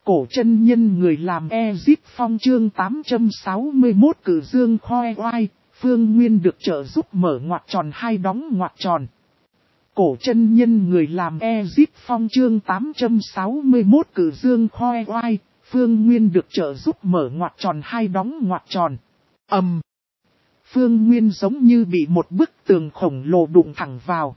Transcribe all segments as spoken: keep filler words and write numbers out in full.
Cổ chân nhân người làm Ezip Phong chương tám trăm sáu mươi mốt cử dương khoe oai, Phương Nguyên được trợ giúp mở ngoặc tròn hai đóng ngoặc tròn. Cổ chân nhân người làm Ezip Phong chương tám trăm sáu mươi mốt cử dương khoe oai, Phương Nguyên được trợ giúp mở ngoặc tròn hai đóng ngoặc tròn. Ầm. Um. Phương Nguyên giống như bị một bức tường khổng lồ đụng thẳng vào.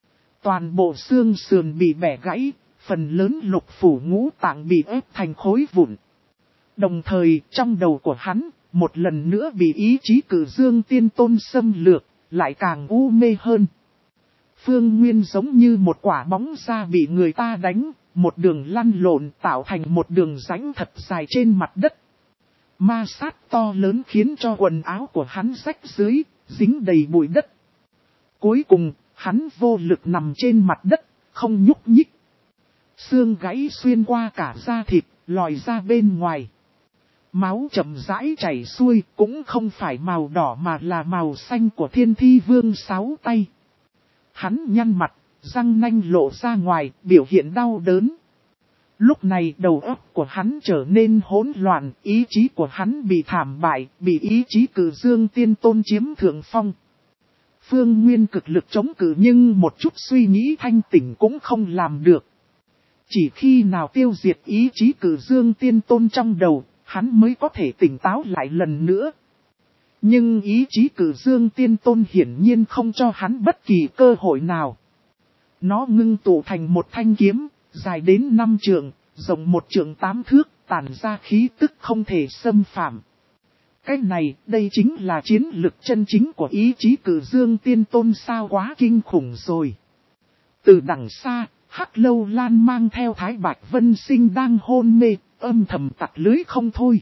Toàn bộ xương sườn bị bẻ gãy. Phần lớn lục phủ ngũ tạng bị ép thành khối vụn. Đồng thời trong đầu của hắn, một lần nữa bị ý chí cử dương tiên tôn xâm lược, lại càng u mê hơn. Phương Nguyên giống như một quả bóng da bị người ta đánh, một đường lăn lộn tạo thành một đường rãnh thật dài trên mặt đất. Ma sát to lớn khiến cho quần áo của hắn rách rưới, dính đầy bụi đất. Cuối cùng, hắn vô lực nằm trên mặt đất, không nhúc nhích. Xương gãy xuyên qua cả da thịt, lòi ra bên ngoài. Máu chậm rãi chảy xuôi, cũng không phải màu đỏ mà là màu xanh của Thiên Thi Vương sáu tay. Hắn nhăn mặt, răng nanh lộ ra ngoài, biểu hiện đau đớn. Lúc này đầu óc của hắn trở nên hỗn loạn, ý chí của hắn bị thảm bại, bị ý chí cử dương tiên tôn chiếm thượng phong. Phương Nguyên cực lực chống cự nhưng một chút suy nghĩ thanh tỉnh cũng không làm được. Chỉ khi nào tiêu diệt ý chí cử dương tiên tôn trong đầu, hắn mới có thể tỉnh táo lại lần nữa. Nhưng ý chí cử dương tiên tôn hiển nhiên không cho hắn bất kỳ cơ hội nào. Nó ngưng tụ thành một thanh kiếm, dài đến năm trượng, rộng một trượng tám thước, tản ra khí tức không thể xâm phạm. Cái này, đây chính là chiến lực chân chính của ý chí cử dương tiên tôn sao quá kinh khủng rồi. Từ đằng xa, Hắc Lâu Lan mang theo Thái Bạch Vân Sinh đang hôn mê, âm thầm tặc lưới không thôi.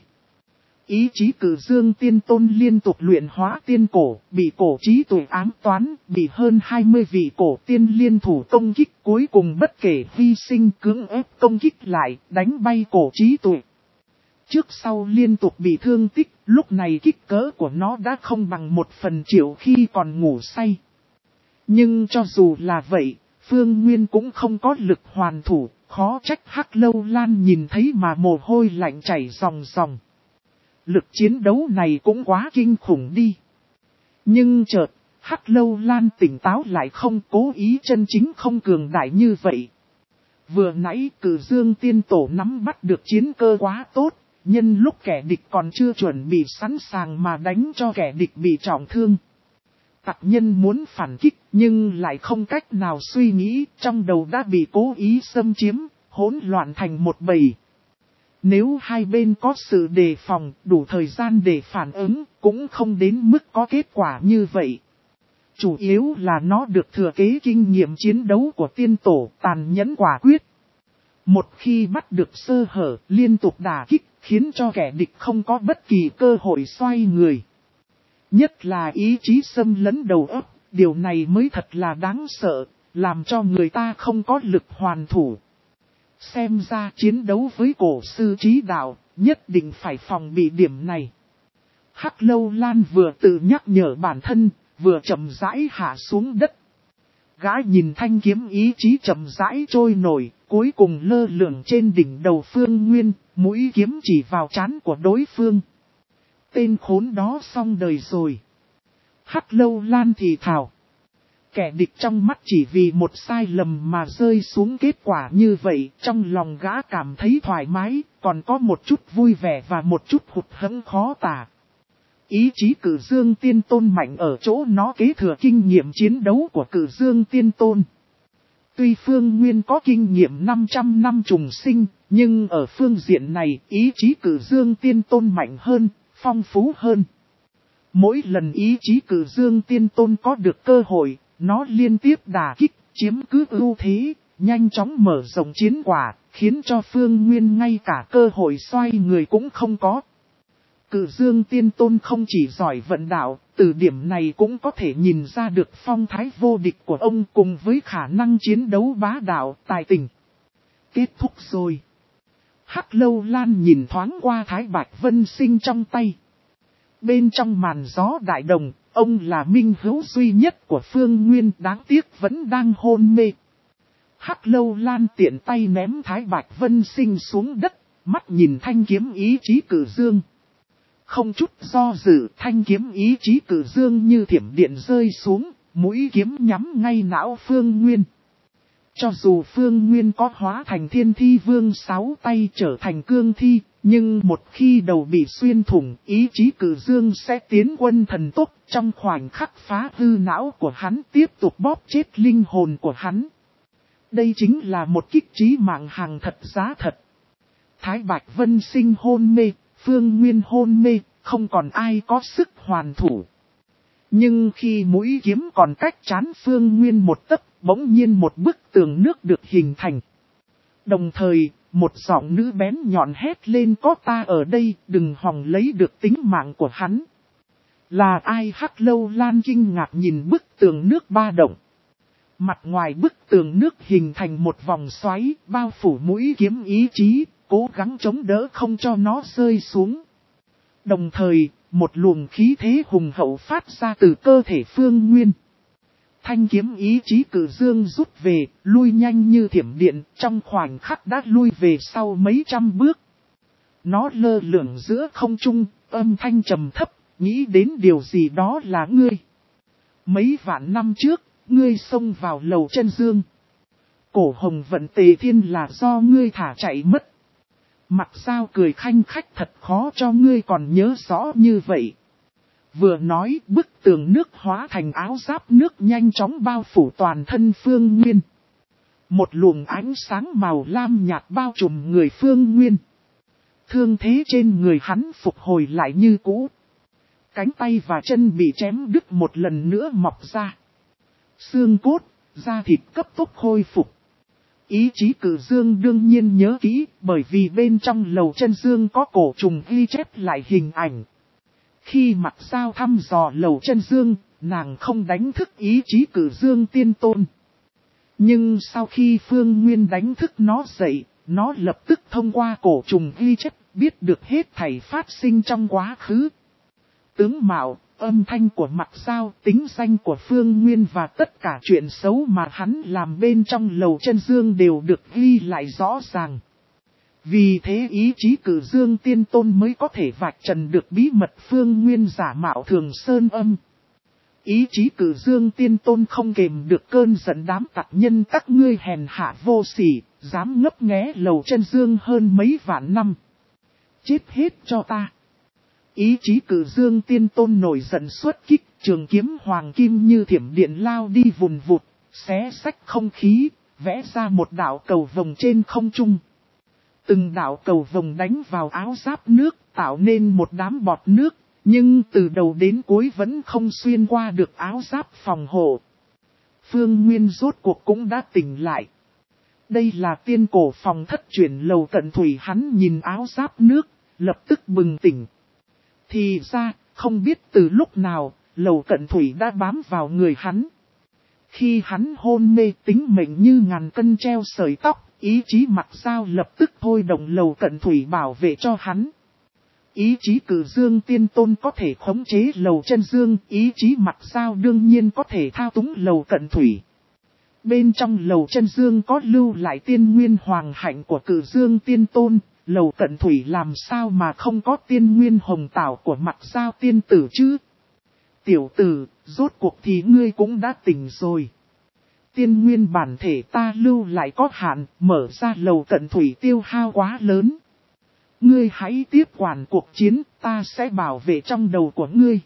Ý chí cử dương tiên tôn liên tục luyện hóa tiên cổ, bị cổ trí tuệ ám toán, bị hơn hai mươi vị cổ tiên liên thủ công kích, cuối cùng bất kể hy sinh cưỡng ép công kích lại, đánh bay cổ trí tuệ. Trước sau liên tục bị thương tích, lúc này kích cỡ của nó đã không bằng một phần triệu khi còn ngủ say. Nhưng cho dù là vậy, Phương Nguyên cũng không có lực hoàn thủ, khó trách Hắc Lâu Lan nhìn thấy mà mồ hôi lạnh chảy ròng ròng. Lực chiến đấu này cũng quá kinh khủng đi. Nhưng chợt, Hắc Lâu Lan tỉnh táo lại không cố ý chân chính không cường đại như vậy. Vừa nãy cử dương tiên tổ nắm bắt được chiến cơ quá tốt, nhân lúc kẻ địch còn chưa chuẩn bị sẵn sàng mà đánh cho kẻ địch bị trọng thương. Tặc nhân muốn phản kích nhưng lại không cách nào suy nghĩ, trong đầu đã bị cố ý xâm chiếm, hỗn loạn thành một bầy. Nếu hai bên có sự đề phòng, đủ thời gian để phản ứng, cũng không đến mức có kết quả như vậy. Chủ yếu là nó được thừa kế kinh nghiệm chiến đấu của tiên tổ, tàn nhẫn quả quyết. Một khi bắt được sơ hở, liên tục đả kích, khiến cho kẻ địch không có bất kỳ cơ hội xoay người. Nhất là ý chí xâm lấn đầu óc, điều này mới thật là đáng sợ, làm cho người ta không có lực hoàn thủ. Xem ra chiến đấu với cổ sư trí đạo, nhất định phải phòng bị điểm này. Hắc Lâu Lan vừa tự nhắc nhở bản thân, vừa chậm rãi hạ xuống đất. Gã nhìn thanh kiếm ý chí chậm rãi trôi nổi, cuối cùng lơ lửng trên đỉnh đầu Phương Nguyên, mũi kiếm chỉ vào trán của đối phương. Tên khốn đó xong đời rồi. Hắc Lâu Lan thì thào. Kẻ địch trong mắt chỉ vì một sai lầm mà rơi xuống kết quả như vậy, trong lòng gã cảm thấy thoải mái, còn có một chút vui vẻ và một chút hụt hẫng khó tả. Ý chí cử dương tiên tôn mạnh ở chỗ nó kế thừa kinh nghiệm chiến đấu của cử dương tiên tôn. Tuy Phương Nguyên có kinh nghiệm năm trăm năm trùng sinh, nhưng ở phương diện này ý chí cử dương tiên tôn mạnh hơn, phong phú hơn. Mỗi lần ý chí cử dương tiên tôn có được cơ hội, nó liên tiếp đả kích, chiếm cứ ưu thế, nhanh chóng mở rộng chiến quả, khiến cho Phương Nguyên ngay cả cơ hội xoay người cũng không có. Cử dương tiên tôn không chỉ giỏi vận đạo, từ điểm này cũng có thể nhìn ra được phong thái vô địch của ông cùng với khả năng chiến đấu bá đạo, tài tình. Kết thúc rồi. Hắc Lâu Lan nhìn thoáng qua Thái Bạch Vân Sinh trong tay. Bên trong màn gió đại đồng, ông là minh hữu duy nhất của Phương Nguyên, đáng tiếc vẫn đang hôn mê. Hắc Lâu Lan tiện tay ném Thái Bạch Vân Sinh xuống đất, mắt nhìn thanh kiếm ý chí cử dương. Không chút do dự, thanh kiếm ý chí cử dương như thiểm điện rơi xuống, mũi kiếm nhắm ngay não Phương Nguyên. Cho dù Phương Nguyên có hóa thành thiên thi vương sáu tay trở thành cương thi, nhưng một khi đầu bị xuyên thủng, ý chí cử dương sẽ tiến quân thần tốc, trong khoảnh khắc phá hư não của hắn, tiếp tục bóp chết linh hồn của hắn. Đây chính là một kích chí mạng hàng thật giá thật. Thái Bạch Vân Sinh hôn mê, Phương Nguyên hôn mê, không còn ai có sức hoàn thủ. Nhưng khi mũi kiếm còn cách trán Phương Nguyên một tấc, bỗng nhiên một bức tường nước được hình thành. Đồng thời, một giọng nữ bén nhọn hét lên, có ta ở đây, đừng hòng lấy được tính mạng của hắn. Là ai? Hắc Lâu Lan kinh ngạc nhìn bức tường nước ba động. Mặt ngoài bức tường nước hình thành một vòng xoáy, bao phủ mũi kiếm ý chí, cố gắng chống đỡ không cho nó rơi xuống. Đồng thời, một luồng khí thế hùng hậu phát ra từ cơ thể Phương Nguyên. Thanh kiếm ý chí cử dương rút về, lui nhanh như thiểm điện, trong khoảnh khắc đã lui về sau mấy trăm bước. Nó lơ lửng giữa không trung, âm thanh trầm thấp, nghĩ đến điều gì đó là ngươi. Mấy vạn năm trước, ngươi xông vào lầu chân dương. Cổ hồng vận tề thiên là do ngươi thả chạy mất. Mặc sao cười khanh khách, thật khó cho ngươi còn nhớ rõ như vậy. Vừa nói, bức tường nước hóa thành áo giáp nước nhanh chóng bao phủ toàn thân Phương Nguyên. Một luồng ánh sáng màu lam nhạt bao trùm người Phương Nguyên. Thương thế trên người hắn phục hồi lại như cũ. Cánh tay và chân bị chém đứt một lần nữa mọc ra. Xương cốt, da thịt cấp tốc khôi phục. Ý chí cử dương đương nhiên nhớ kỹ, bởi vì bên trong lầu chân dương có cổ trùng ghi chép lại hình ảnh. Khi Mặc Sao thăm dò lầu chân dương, nàng không đánh thức ý chí cử dương tiên tôn. Nhưng sau khi Phương Nguyên đánh thức nó dậy, nó lập tức thông qua cổ trùng ghi chép, biết được hết thảy phát sinh trong quá khứ. Tướng mạo, âm thanh của Mặc Sao, tính danh của Phương Nguyên và tất cả chuyện xấu mà hắn làm bên trong lầu chân dương đều được ghi lại rõ ràng. Vì thế ý chí cử dương tiên tôn mới có thể vạch trần được bí mật Phương Nguyên giả mạo Thường Sơn Âm. Ý chí cử dương tiên tôn không kềm được cơn giận, đám tặc nhân các ngươi hèn hạ vô sỉ, dám ngấp nghé lầu chân dương hơn mấy vạn năm. Chết hết cho ta. Ý chí cử dương tiên tôn nổi giận xuất kích, trường kiếm hoàng kim như thiểm điện lao đi vùn vụt, xé xách không khí, vẽ ra một đạo cầu vồng trên không trung. Từng đạo cầu vồng đánh vào áo giáp nước, tạo nên một đám bọt nước, nhưng từ đầu đến cuối vẫn không xuyên qua được áo giáp phòng hộ. Phương Nguyên rốt cuộc cũng đã tỉnh lại. Đây là tiên cổ phòng thất chuyển lầu cận thủy, hắn nhìn áo giáp nước, lập tức bừng tỉnh. Thì ra, không biết từ lúc nào, lầu cận thủy đã bám vào người hắn. Khi hắn hôn mê, tính mệnh như ngàn cân treo sợi tóc, ý chí Mặc Sao lập tức thôi động lầu cận thủy bảo vệ cho hắn. Ý chí cử dương tiên tôn có thể khống chế lầu chân dương, ý chí Mặc Sao đương nhiên có thể thao túng lầu cận thủy. Bên trong lầu chân dương có lưu lại tiên nguyên hoàng hạnh của cử dương tiên tôn, lầu cận thủy làm sao mà không có tiên nguyên hồng tảo của Mặc Sao tiên tử chứ? Tiểu tử, rốt cuộc thì ngươi cũng đã tỉnh rồi. Tiên nguyên bản thể ta lưu lại có hạn, mở ra lầu cận thủy tiêu hao quá lớn. Ngươi hãy tiếp quản cuộc chiến, ta sẽ bảo vệ trong đầu của ngươi.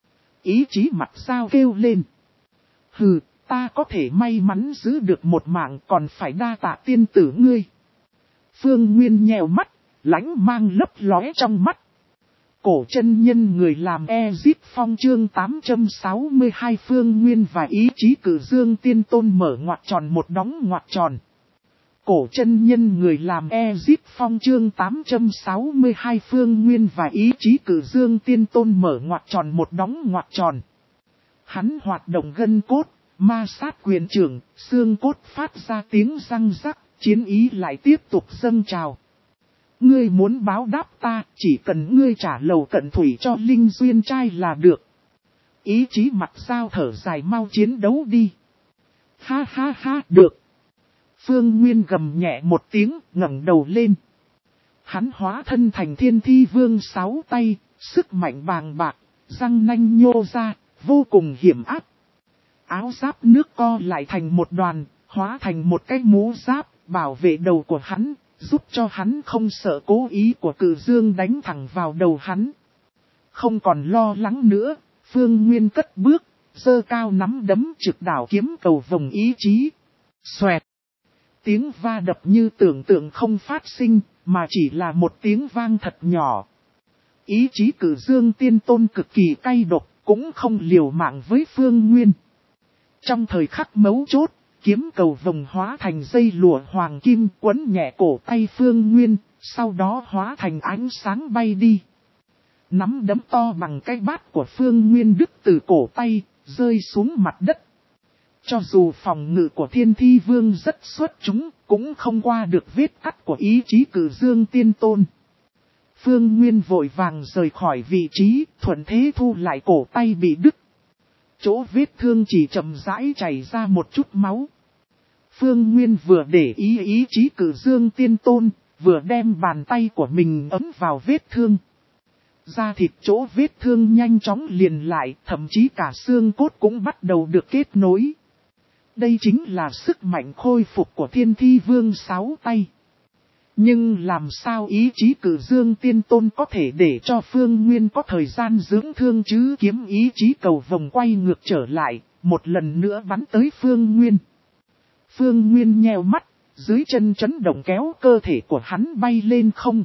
Ý chí Mặc Sao kêu lên. Hừ, ta có thể may mắn giữ được một mạng, còn phải đa tạ tiên tử ngươi. Phương Nguyên nhèo mắt, lãnh mang lấp lóe trong mắt. Cổ chân nhân người làm Ezip Phong chương tám trăm sáu mươi hai Phương Nguyên và ý chí cử dương tiên tôn mở ngoặc tròn một đóng ngoặc tròn. Cổ chân nhân người làm Ezip Phong chương tám trăm sáu mươi hai Phương Nguyên và ý chí cử dương tiên tôn mở ngoặc tròn một đóng ngoặc tròn. Hắn hoạt động gân cốt, ma sát quyền trưởng, xương cốt phát ra tiếng răng rắc, chiến ý lại tiếp tục dâng trào. Ngươi muốn báo đáp ta, chỉ cần ngươi trả lầu cận thủy cho Linh Duyên trai là được. Ý chí Mặc Sao thở dài, mau chiến đấu đi. Ha ha ha, được. Phương Nguyên gầm nhẹ một tiếng, ngẩng đầu lên. Hắn hóa thân thành thiên thi vương sáu tay, sức mạnh bàng bạc, răng nanh nhô ra, vô cùng hiểm áp. Áo giáp nước co lại thành một đoàn, hóa thành một cái mũ giáp, bảo vệ đầu của hắn, giúp cho hắn không sợ cố ý của Cự Dương đánh thẳng vào đầu hắn. Không còn lo lắng nữa, Phương Nguyên cất bước, giơ cao nắm đấm trực đảo kiếm cầu vồng ý chí. Xoẹt! Tiếng va đập như tưởng tượng không phát sinh, mà chỉ là một tiếng vang thật nhỏ. Ý chí Cự Dương Tiên Tôn cực kỳ cay độc, cũng không liều mạng với Phương Nguyên. Trong thời khắc mấu chốt, kiếm cầu vồng hóa thành dây lụa hoàng kim quấn nhẹ cổ tay Phương Nguyên, sau đó hóa thành ánh sáng bay đi. Nắm đấm to bằng cái bát của Phương Nguyên đứt từ cổ tay, rơi xuống mặt đất. Cho dù phòng ngự của Thiên Thi Vương rất xuất chúng, cũng không qua được vết cắt của ý chí Cự Dương Tiên Tôn. Phương Nguyên vội vàng rời khỏi vị trí, thuận thế thu lại cổ tay bị đứt. Chỗ vết thương chỉ chậm rãi chảy ra một chút máu. Phương Nguyên vừa để ý ý chí Cự Dương Tiên Tôn, vừa đem bàn tay của mình ấm vào vết thương. Da thịt chỗ vết thương nhanh chóng liền lại, thậm chí cả xương cốt cũng bắt đầu được kết nối. Đây chính là sức mạnh khôi phục của Thiên Thi Vương sáu tay. Nhưng làm sao ý chí Cự Dương Tiên Tôn có thể để cho Phương Nguyên có thời gian dưỡng thương chứ? Kiếm ý chí cầu vồng quay ngược trở lại, một lần nữa bắn tới Phương Nguyên. Phương Nguyên nheo mắt, dưới chân chấn động kéo cơ thể của hắn bay lên không.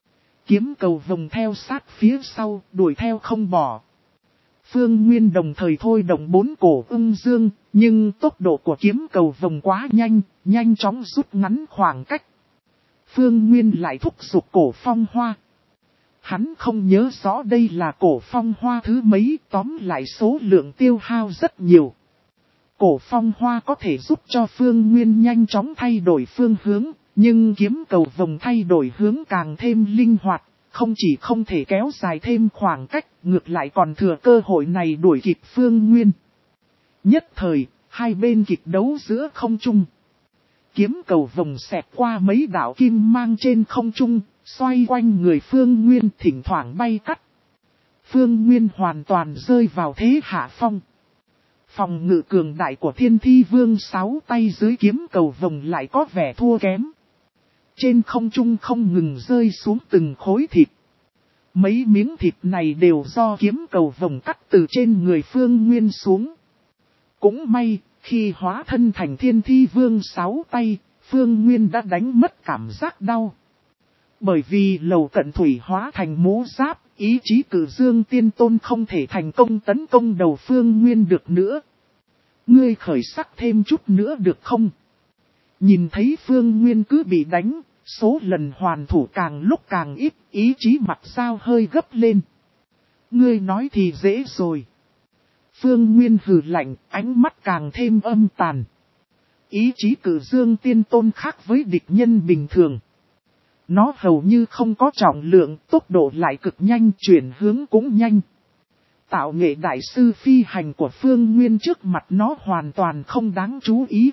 Kiếm cầu vồng theo sát phía sau, đuổi theo không bỏ. Phương Nguyên đồng thời thôi động bốn cổ ưng dương, nhưng tốc độ của kiếm cầu vồng quá nhanh, nhanh chóng rút ngắn khoảng cách. Phương Nguyên lại thúc giục cổ phong hoa. Hắn không nhớ rõ đây là cổ phong hoa thứ mấy, tóm lại số lượng tiêu hao rất nhiều. Cổ phong hoa có thể giúp cho Phương Nguyên nhanh chóng thay đổi phương hướng, nhưng kiếm cầu vồng thay đổi hướng càng thêm linh hoạt, không chỉ không thể kéo dài thêm khoảng cách, ngược lại còn thừa cơ hội này đuổi kịp Phương Nguyên. Nhất thời, hai bên kịch đấu giữa không trung. Kiếm cầu vồng xẹt qua mấy đạo kim mang trên không trung, xoay quanh người Phương Nguyên thỉnh thoảng bay cắt. Phương Nguyên hoàn toàn rơi vào thế hạ phong. Phòng ngự cường đại của Thiên Thi Vương sáu tay dưới kiếm cầu vồng lại có vẻ thua kém. Trên không trung không ngừng rơi xuống từng khối thịt. Mấy miếng thịt này đều do kiếm cầu vồng cắt từ trên người Phương Nguyên xuống. Cũng may, khi hóa thân thành Thiên Thi Vương sáu tay, Phương Nguyên đã đánh mất cảm giác đau. Bởi vì lầu cận thủy hóa thành mũ giáp, ý chí Cự Dương Tiên Tôn không thể thành công tấn công đầu Phương Nguyên được nữa. Ngươi khởi sắc thêm chút nữa được không? Nhìn thấy Phương Nguyên cứ bị đánh, số lần hoàn thủ càng lúc càng ít, ý chí mặt sao hơi gấp lên. Ngươi nói thì dễ rồi. Phương Nguyên hừ lạnh, ánh mắt càng thêm âm tàn. Ý chí Cự Dương Tiên Tôn khác với địch nhân bình thường. Nó hầu như không có trọng lượng, tốc độ lại cực nhanh, chuyển hướng cũng nhanh. Tạo nghệ đại sư phi hành của Phương Nguyên trước mặt nó hoàn toàn không đáng chú ý.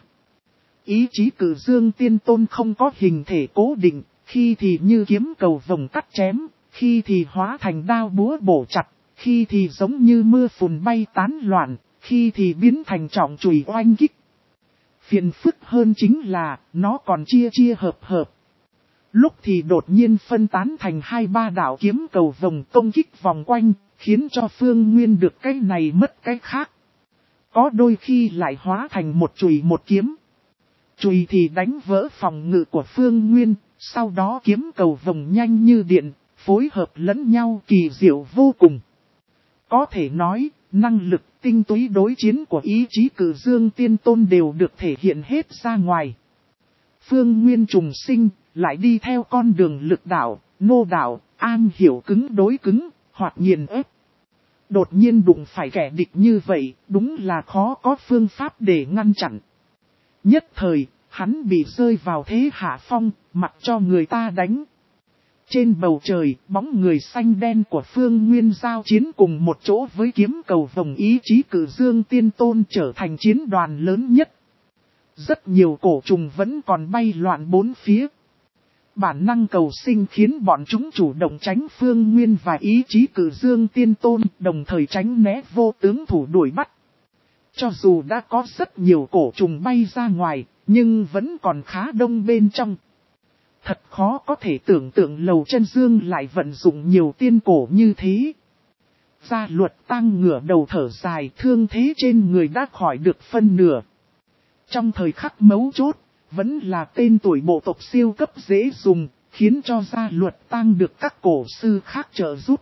Ý chí Cự Dương Tiên Tôn không có hình thể cố định, khi thì như kiếm cầu vồng cắt chém, khi thì hóa thành đao búa bổ chặt, khi thì giống như mưa phùn bay tán loạn, khi thì biến thành trọng chùy oanh kích. Phiền phức hơn chính là, nó còn chia chia hợp hợp. Lúc thì đột nhiên phân tán thành hai ba đạo kiếm cầu vồng công kích vòng quanh, khiến cho Phương Nguyên được cái này mất cái khác. Có đôi khi lại hóa thành một chùy một kiếm. Chùy thì đánh vỡ phòng ngự của Phương Nguyên, sau đó kiếm cầu vồng nhanh như điện, phối hợp lẫn nhau kỳ diệu vô cùng. Có thể nói, năng lực tinh túy đối chiến của ý chí Cự Dương Tiên Tôn đều được thể hiện hết ra ngoài. Phương Nguyên trùng sinh, lại đi theo con đường lực đạo, nô đạo, an hiểu cứng đối cứng, hoặc nghiền ép. Đột nhiên đụng phải kẻ địch như vậy, đúng là khó có phương pháp để ngăn chặn. Nhất thời, hắn bị rơi vào thế hạ phong, mặc cho người ta đánh. Trên bầu trời, bóng người xanh đen của Phương Nguyên giao chiến cùng một chỗ với kiếm cầu vồng ý chí Cự Dương Tiên Tôn trở thành chiến đoàn lớn nhất. Rất nhiều cổ trùng vẫn còn bay loạn bốn phía. Bản năng cầu sinh khiến bọn chúng chủ động tránh Phương Nguyên và ý chí Cử Dương Tiên Tôn, đồng thời tránh né vô tướng thủ đuổi bắt. Cho dù đã có rất nhiều cổ trùng bay ra ngoài, nhưng vẫn còn khá đông bên trong. Thật khó có thể tưởng tượng Lầu Chân Dương lại vận dụng nhiều tiên cổ như thế. Gia Luật Tăng ngửa đầu thở dài, thương thế trên người đã khỏi được phân nửa. Trong thời khắc mấu chốt, vẫn là tên tuổi bộ tộc siêu cấp dễ dùng, khiến cho Gia Luật Tăng được các cổ sư khác trợ giúp.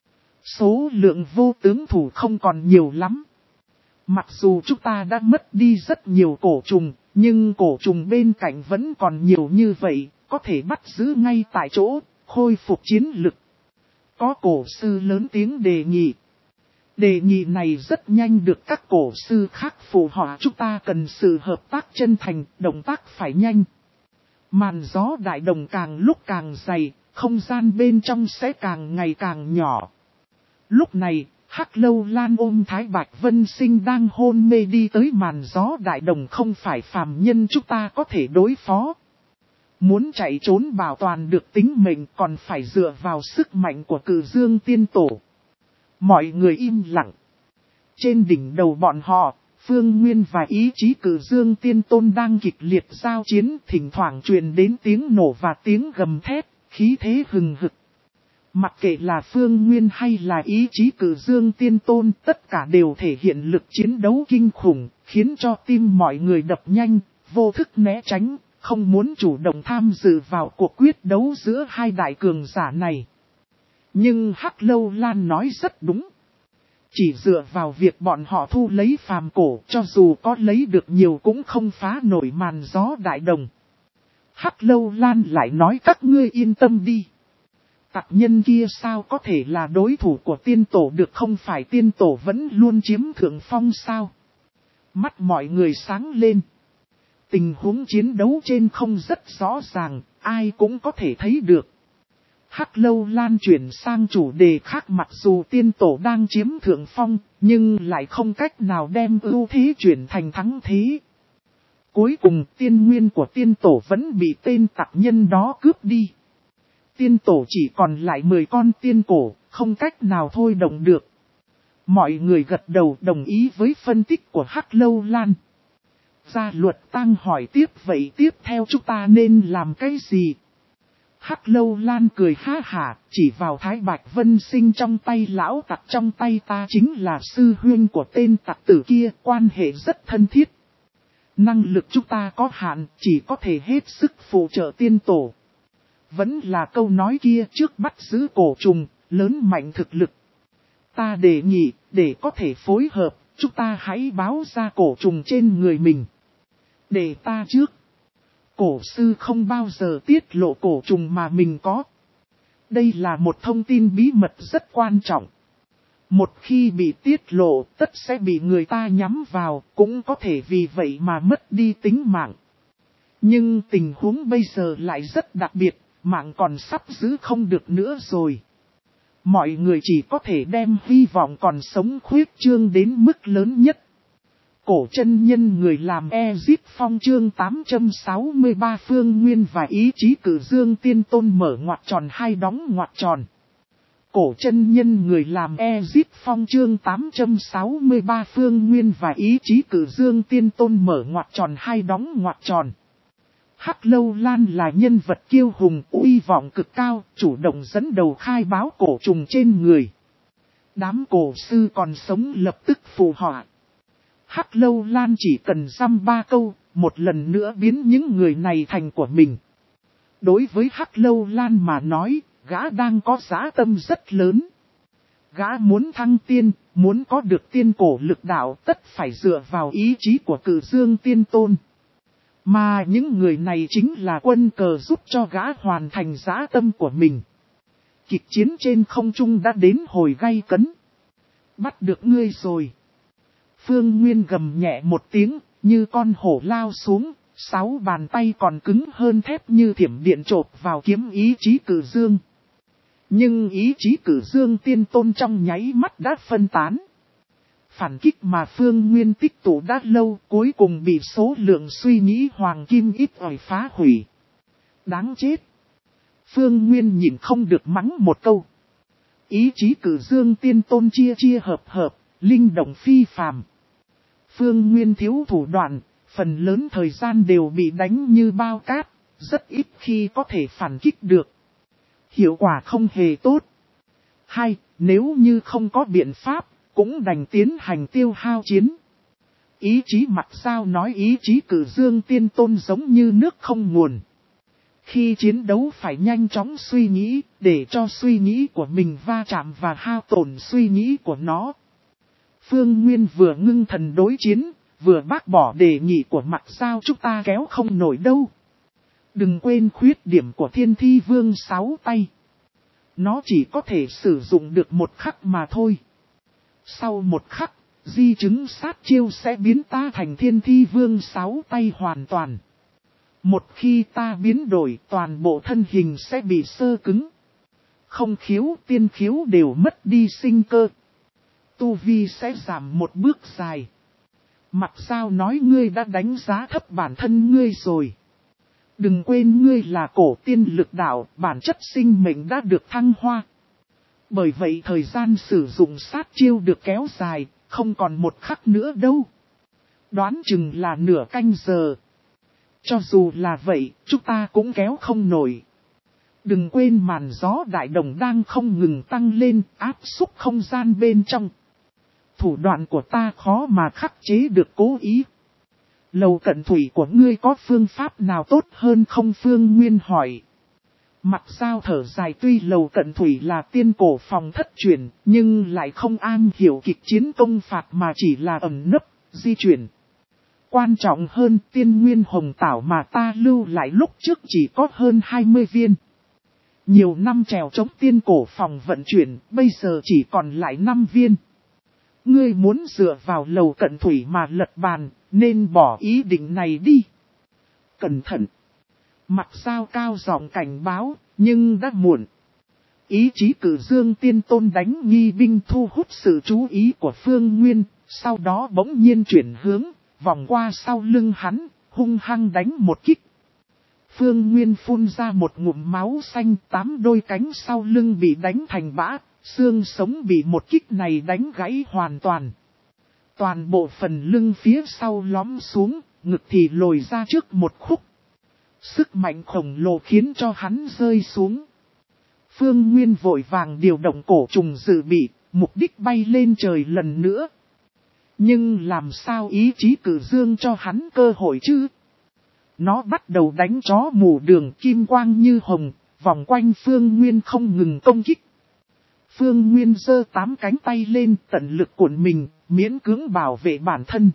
Số lượng vô tướng thủ không còn nhiều lắm. Mặc dù chúng ta đã mất đi rất nhiều cổ trùng, nhưng cổ trùng bên cạnh vẫn còn nhiều như vậy, có thể bắt giữ ngay tại chỗ, khôi phục chiến lực. Có cổ sư lớn tiếng đề nghị. Đề nghị này rất nhanh được các cổ sư khác phù họa, chúng ta cần sự hợp tác chân thành, động tác phải nhanh. Màn gió đại đồng càng lúc càng dày, không gian bên trong sẽ càng ngày càng nhỏ. Lúc này, Hắc Lâu Lan ôm Thái Bạch Vân Sinh đang hôn mê đi tới màn gió đại đồng, không phải phàm nhân chúng ta có thể đối phó. Muốn chạy trốn bảo toàn được tính mệnh còn phải dựa vào sức mạnh của Cử Dương Tiên Tổ. Mọi người im lặng. Trên đỉnh đầu bọn họ, Phương Nguyên và ý chí Cử Dương Tiên Tôn đang kịch liệt giao chiến, thỉnh thoảng truyền đến tiếng nổ và tiếng gầm thét, khí thế hừng hực. Mặc kệ là Phương Nguyên hay là ý chí Cử Dương Tiên Tôn, tất cả đều thể hiện lực chiến đấu kinh khủng, khiến cho tim mọi người đập nhanh, vô thức né tránh, không muốn chủ động tham dự vào cuộc quyết đấu giữa hai đại cường giả này. Nhưng Hắc Lâu Lan nói rất đúng. Chỉ dựa vào việc bọn họ thu lấy phàm cổ, cho dù có lấy được nhiều cũng không phá nổi màn gió đại đồng. Hắc Lâu Lan lại nói các ngươi yên tâm đi. Tặc nhân kia sao có thể là đối thủ của tiên tổ được, không phải tiên tổ vẫn luôn chiếm thượng phong sao? Mắt mọi người sáng lên. Tình huống chiến đấu trên không rất rõ ràng, ai cũng có thể thấy được. Hắc Lâu Lan chuyển sang chủ đề khác, mặc dù tiên tổ đang chiếm thượng phong, nhưng lại không cách nào đem ưu thế chuyển thành thắng thế. Cuối cùng tiên nguyên của tiên tổ vẫn bị tên tặc nhân đó cướp đi. Tiên tổ chỉ còn lại mười con tiên cổ, không cách nào thôi động được. Mọi người gật đầu đồng ý với phân tích của Hắc Lâu Lan. Gia Luật Tăng hỏi tiếp, vậy tiếp theo chúng ta nên làm cái gì? Hắc Lâu Lan cười ha hả, chỉ vào Thái Bạch Vân Sinh trong tay lão tặc, trong tay ta chính là sư huynh của tên tặc tử kia, quan hệ rất thân thiết. Năng lực chúng ta có hạn, chỉ có thể hết sức phụ trợ tiên tổ. Vẫn là câu nói kia, trước bắt giữ cổ trùng, lớn mạnh thực lực. Ta đề nghị, để có thể phối hợp, chúng ta hãy báo ra cổ trùng trên người mình. Để ta trước. Cổ sư không bao giờ tiết lộ cổ trùng mà mình có. Đây là một thông tin bí mật rất quan trọng. Một khi bị tiết lộ, tất sẽ bị người ta nhắm vào, cũng có thể vì vậy mà mất đi tính mạng. Nhưng tình huống bây giờ lại rất đặc biệt, mạng còn sắp giữ không được nữa rồi. Mọi người chỉ có thể đem hy vọng còn sống khuyết trương đến mức lớn nhất. Cổ chân nhân người làm Ezip Phong chương tám trăm sáu mươi ba Phương Nguyên và ý chí Cử Dương Tiên Tôn mở ngoặc tròn hai đóng ngoặc tròn. Cổ chân nhân người làm Ezip Phong chương tám trăm sáu mươi ba Phương Nguyên và ý chí Cử Dương Tiên Tôn mở ngoặc tròn hai đóng ngoặc tròn. Hắc Lâu Lan là nhân vật kiêu hùng uy vọng cực cao, chủ động dẫn đầu khai báo cổ trùng trên người. Đám cổ sư còn sống lập tức phù họa. Hắc Lâu Lan chỉ cần dăm ba câu, một lần nữa biến những người này thành của mình. Đối với Hắc Lâu Lan mà nói, gã đang có dã tâm rất lớn. Gã muốn thăng tiên, muốn có được tiên cổ lực đạo, tất phải dựa vào ý chí của Cử Dương Tiên Tôn. Mà những người này chính là quân cờ giúp cho gã hoàn thành dã tâm của mình. Kịch chiến trên không trung đã đến hồi gay cấn. Bắt được ngươi rồi. Phương Nguyên gầm nhẹ một tiếng, như con hổ lao xuống, sáu bàn tay còn cứng hơn thép như thiểm điện chộp vào kiếm ý chí Cử Dương. Nhưng ý chí Cử Dương Tiên Tôn trong nháy mắt đã phân tán. Phản kích mà Phương Nguyên tích tụ đã lâu, cuối cùng bị số lượng suy nghĩ hoàng kim ít ỏi phá hủy. Đáng chết! Phương Nguyên nhịn không được mắng một câu. Ý chí Cử Dương Tiên Tôn chia chia hợp hợp, linh động phi phàm. Phương Nguyên thiếu thủ đoạn, phần lớn thời gian đều bị đánh như bao cát, rất ít khi có thể phản kích được. Hiệu quả không hề tốt. Hai, nếu như không có biện pháp, cũng đành tiến hành tiêu hao chiến. Ý chí Mặc Dao nói ý chí Cử Dương Tiên Tôn giống như nước không nguồn. Khi chiến đấu phải nhanh chóng suy nghĩ, để cho suy nghĩ của mình va chạm và hao tổn suy nghĩ của nó. Phương Nguyên vừa ngưng thần đối chiến, vừa bác bỏ đề nghị của Mặc Dao chúng ta kéo không nổi đâu. Đừng quên khuyết điểm của Thiên Thi Vương sáu tay. Nó chỉ có thể sử dụng được một khắc mà thôi. Sau một khắc, di chứng sát chiêu sẽ biến ta thành Thiên Thi Vương sáu tay hoàn toàn. Một khi ta biến đổi, toàn bộ thân hình sẽ bị sơ cứng. Không khiếu, tiên khiếu đều mất đi sinh cơ. Tu vi sẽ giảm một bước dài. Mặc sao nói ngươi đã đánh giá thấp bản thân ngươi rồi. Đừng quên ngươi là cổ tiên lực đạo, bản chất sinh mệnh đã được thăng hoa. Bởi vậy thời gian sử dụng sát chiêu được kéo dài, không còn một khắc nữa đâu. Đoán chừng là nửa canh giờ. Cho dù là vậy, chúng ta cũng kéo không nổi. Đừng quên màn gió đại đồng đang không ngừng tăng lên, áp xúc không gian bên trong. Thủ đoạn của ta khó mà khắc chế được cố ý. Lầu Cận Thủy của ngươi có phương pháp nào tốt hơn không? Phương Nguyên hỏi. Mặc sao thở dài, tuy Lầu Cận Thủy là tiên cổ phòng thất truyền, nhưng lại không am hiểu kịch chiến công phạt mà chỉ là ẩn nấp, di chuyển. Quan trọng hơn, tiên nguyên hồng tảo mà ta lưu lại lúc trước chỉ có hơn hai mươi viên. Nhiều năm trèo chống tiên cổ phòng vận chuyển, bây giờ chỉ còn lại năm viên. Ngươi muốn dựa vào Lầu Cận Thủy mà lật bàn, nên bỏ ý định này đi. Cẩn thận. Mặc sao cao giọng cảnh báo, nhưng đã muộn. Ý chí Cử Dương Tiên Tôn đánh nghi binh thu hút sự chú ý của Phương Nguyên, sau đó bỗng nhiên chuyển hướng, vòng qua sau lưng hắn, hung hăng đánh một kích. Phương Nguyên phun ra một ngụm máu xanh, tám đôi cánh sau lưng bị đánh thành bã, xương sống bị một kích này đánh gãy hoàn toàn. Toàn bộ phần lưng phía sau lõm xuống, ngực thì lồi ra trước một khúc. Sức mạnh khổng lồ khiến cho hắn rơi xuống. Phương Nguyên vội vàng điều động cổ trùng dự bị, mục đích bay lên trời lần nữa. Nhưng làm sao ý chí Cử Dương cho hắn cơ hội chứ? Nó bắt đầu đánh chó mù đường, kim quang như hồng, vòng quanh Phương Nguyên không ngừng công kích. Phương Nguyên giơ tám cánh tay lên, tận lực cuộn mình, miễn cưỡng bảo vệ bản thân.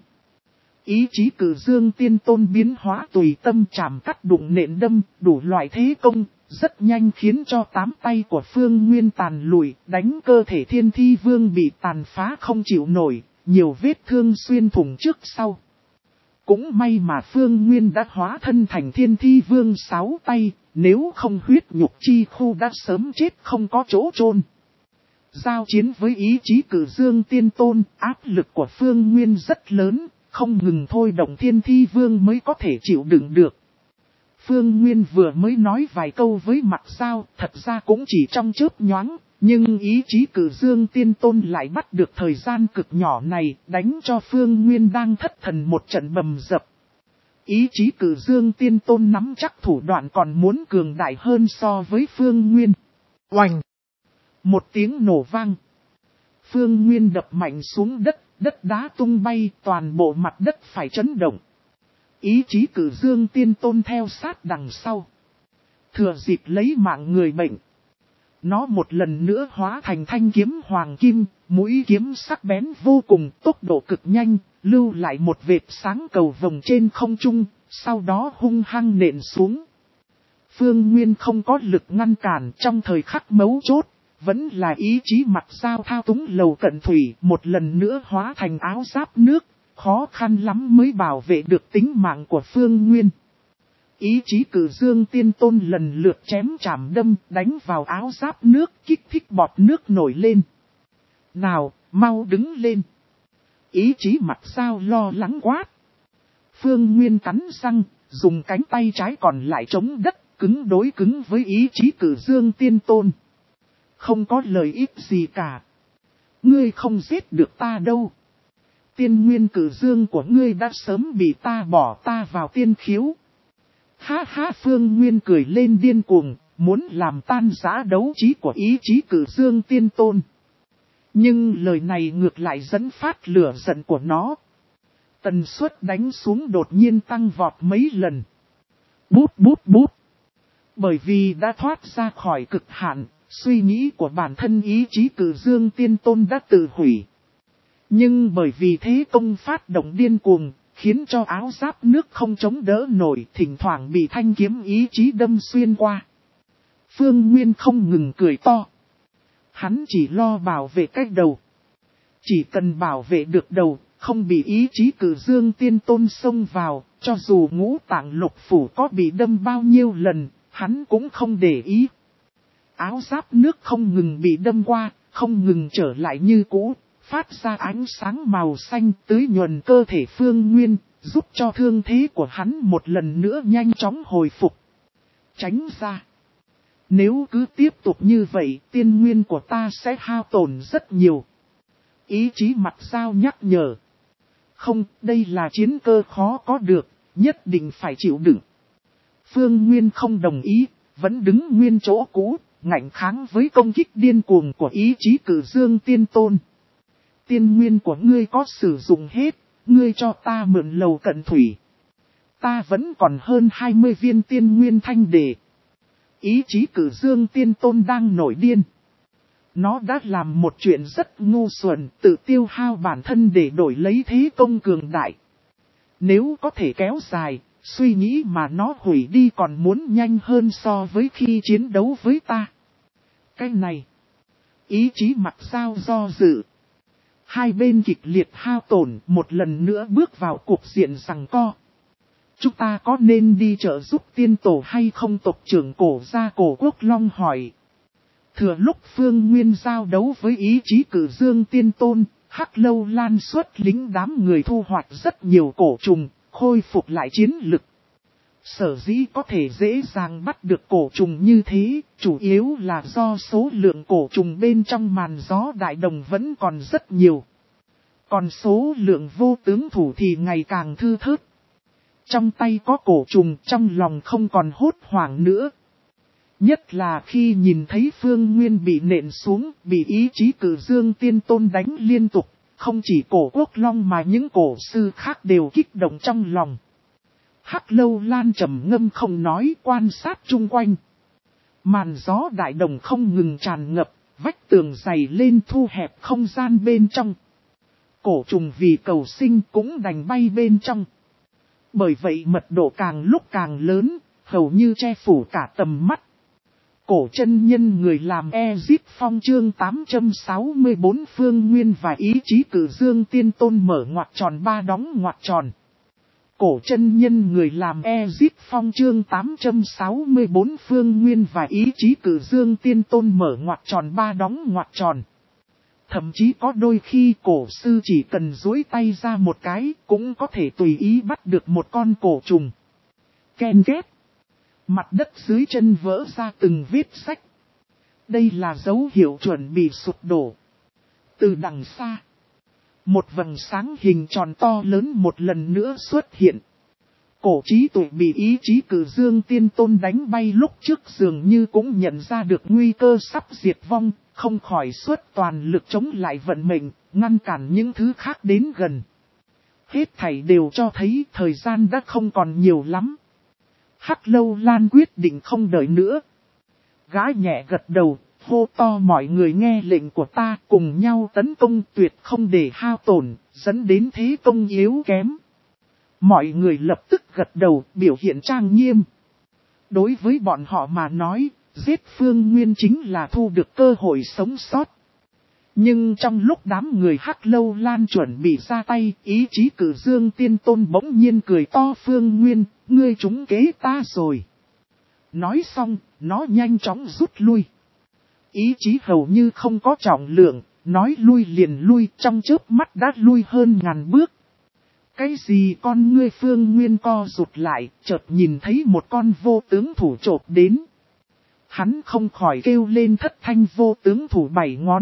Ý chí Cử Dương Tiên Tôn biến hóa tùy tâm, chạm cắt đụng nện đâm, đủ loại thế công, rất nhanh khiến cho tám tay của Phương Nguyên tàn lụi, đánh cơ thể Thiên Thi Vương bị tàn phá không chịu nổi, nhiều vết thương xuyên thủng trước sau. Cũng may mà Phương Nguyên đã hóa thân thành Thiên Thi Vương sáu tay, nếu không huyết nhục chi khu đã sớm chết không có chỗ chôn. Giao chiến với ý chí Cử Dương Tiên Tôn, áp lực của Phương Nguyên rất lớn, không ngừng thôi động Thiên Thi Vương mới có thể chịu đựng được. Phương Nguyên vừa mới nói vài câu với Mặc Dao, thật ra cũng chỉ trong chớp nhoáng, nhưng ý chí Cử Dương Tiên Tôn lại bắt được thời gian cực nhỏ này, đánh cho Phương Nguyên đang thất thần một trận bầm dập. Ý chí Cử Dương Tiên Tôn nắm chắc thủ đoạn còn muốn cường đại hơn so với Phương Nguyên. Oành! Một tiếng nổ vang. Phương Nguyên đập mạnh xuống đất, đất đá tung bay, toàn bộ mặt đất phải chấn động. Ý chí Cử Dương Tiên Tôn theo sát đằng sau. Thừa dịp lấy mạng người bệnh. Nó một lần nữa hóa thành thanh kiếm hoàng kim, mũi kiếm sắc bén vô cùng, tốc độ cực nhanh, lưu lại một vệt sáng cầu vồng trên không trung, sau đó hung hăng nện xuống. Phương Nguyên không có lực ngăn cản trong thời khắc mấu chốt, vẫn là ý chí Mặc Dao thao túng Lầu Cận Thủy một lần nữa hóa thành áo giáp nước, khó khăn lắm mới bảo vệ được tính mạng của Phương Nguyên. Ý chí Cử Dương Tiên Tôn lần lượt chém chảm đâm đánh vào áo giáp nước, kích thích bọt nước nổi lên. Nào, mau đứng lên. Ý chí Mặc Dao lo lắng quát. Phương Nguyên cắn răng, dùng cánh tay trái còn lại chống đất, cứng đối cứng với ý chí Cử Dương Tiên Tôn. Không có lợi ích gì cả. Ngươi không giết được ta đâu. Tiên nguyên Cử Dương của ngươi đã sớm bị ta bỏ ta vào tiên khiếu. Ha ha, Phương Nguyên cười lên điên cuồng, muốn làm tan rã đấu trí của ý chí Cử Dương Tiên Tôn. Nhưng lời này ngược lại dẫn phát lửa giận của nó. Tần suất đánh xuống đột nhiên tăng vọt mấy lần. Bút bút bút. Bởi vì đã thoát ra khỏi cực hạn, suy nghĩ của bản thân ý chí Cử Dương Tiên Tôn đã tự hủy. Nhưng bởi vì thế công phát động điên cuồng, khiến cho áo giáp nước không chống đỡ nổi, thỉnh thoảng bị thanh kiếm ý chí đâm xuyên qua. Phương Nguyên không ngừng cười to. Hắn chỉ lo bảo vệ cái đầu. Chỉ cần bảo vệ được đầu, không bị ý chí Cử Dương Tiên Tôn xông vào, cho dù ngũ tạng lục phủ có bị đâm bao nhiêu lần, hắn cũng không để ý. Áo giáp nước không ngừng bị đâm qua, không ngừng trở lại như cũ, phát ra ánh sáng màu xanh tưới nhuần cơ thể Phương Nguyên, giúp cho thương thế của hắn một lần nữa nhanh chóng hồi phục. Tránh ra. Nếu cứ tiếp tục như vậy, tiên nguyên của ta sẽ hao tổn rất nhiều. Ý chí mặt dao nhắc nhở. Không, đây là chiến cơ khó có được, nhất định phải chịu đựng. Phương Nguyên không đồng ý, vẫn đứng nguyên chỗ cũ, ngạnh kháng với công kích điên cuồng của ý chí Cử Dương Tiên Tôn. Tiên nguyên của ngươi có sử dụng hết, ngươi cho ta mượn lầu cận thủy. Ta vẫn còn hơn hai mươi viên tiên nguyên thanh đề. Ý chí Cử Dương Tiên Tôn đang nổi điên. Nó đã làm một chuyện rất ngu xuẩn, tự tiêu hao bản thân để đổi lấy thế công cường đại. Nếu có thể kéo dài, suy nghĩ mà nó hủy đi còn muốn nhanh hơn so với khi chiến đấu với ta. Cái này, ý chí mặt sao do dự. Hai bên kịch liệt hao tổn, một lần nữa bước vào cuộc diện giằng co. Chúng ta có nên đi trợ giúp tiên tổ hay không? Tộc trưởng Cổ Gia Cổ Quốc Long hỏi. Thừa lúc Phương Nguyên giao đấu với ý chí Cử Dương Tiên Tôn, Hắc Lâu Lan xuất lính đám người thu hoạch rất nhiều cổ trùng, khôi phục lại chiến lực. Sở dĩ có thể dễ dàng bắt được cổ trùng như thế, chủ yếu là do số lượng cổ trùng bên trong màn gió đại đồng vẫn còn rất nhiều. Còn số lượng vô tướng thủ thì ngày càng thưa thớt. Trong tay có cổ trùng, trong lòng không còn hốt hoảng nữa. Nhất là khi nhìn thấy Phương Nguyên bị nện xuống, bị ý chí Cử Dương Tiên Tôn đánh liên tục, không chỉ Cổ Quốc Long mà những cổ sư khác đều kích động trong lòng. Hắc Lâu Lan trầm ngâm không nói, quan sát chung quanh. Màn gió đại đồng không ngừng tràn ngập, vách tường dày lên thu hẹp không gian bên trong. Cổ trùng vì cầu sinh cũng đành bay bên trong. Bởi vậy mật độ càng lúc càng lớn, hầu như che phủ cả tầm mắt. Cổ chân nhân người làm Ezic Phong chương tám trăm sáu mươi bốn Phương Nguyên và ý chí Cử Dương Tiên Tôn mở ngoặc tròn ba đóng ngoặc tròn. Cổ chân nhân người làm Ezic Phong chương tám trăm sáu mươi bốn Phương Nguyên và ý chí Cử Dương Tiên Tôn mở ngoặc tròn ba đóng ngoặc tròn. Thậm chí có đôi khi cổ sư chỉ cần duỗi tay ra một cái cũng có thể tùy ý bắt được một con cổ trùng. Ken ghét. Mặt đất dưới chân vỡ ra từng vết sách. Đây là dấu hiệu chuẩn bị sụp đổ. Từ đằng xa, một vầng sáng hình tròn to lớn một lần nữa xuất hiện. Cổ trí tuệ bị ý chí Cử Dương Tiên Tôn đánh bay lúc trước dường như cũng nhận ra được nguy cơ sắp diệt vong, không khỏi xuất toàn lực chống lại vận mệnh, ngăn cản những thứ khác đến gần. Hết thảy đều cho thấy thời gian đã không còn nhiều lắm. Hắc Lâu Lan quyết định không đợi nữa. Gã nhẹ gật đầu, hô to mọi người nghe lệnh của ta cùng nhau tấn công tuyệt không để hao tổn, dẫn đến thế công yếu kém. Mọi người lập tức gật đầu, biểu hiện trang nghiêm. Đối với bọn họ mà nói, giết Phương Nguyên chính là thu được cơ hội sống sót. Nhưng trong lúc đám người Hắc Lâu Lan chuẩn bị ra tay, ý chí Cử Dương Tiên Tôn bỗng nhiên cười to, Phương Nguyên, ngươi trúng kế ta rồi. Nói xong, nó nhanh chóng rút lui. Ý chí hầu như không có trọng lượng, nói lui liền lui, trong chớp mắt đã lui hơn ngàn bước. Cái gì con ngươi Phương Nguyên co rụt lại, chợt nhìn thấy một con vô tướng thủ chộp đến. Hắn không khỏi kêu lên thất thanh vô tướng thủ bảy ngón.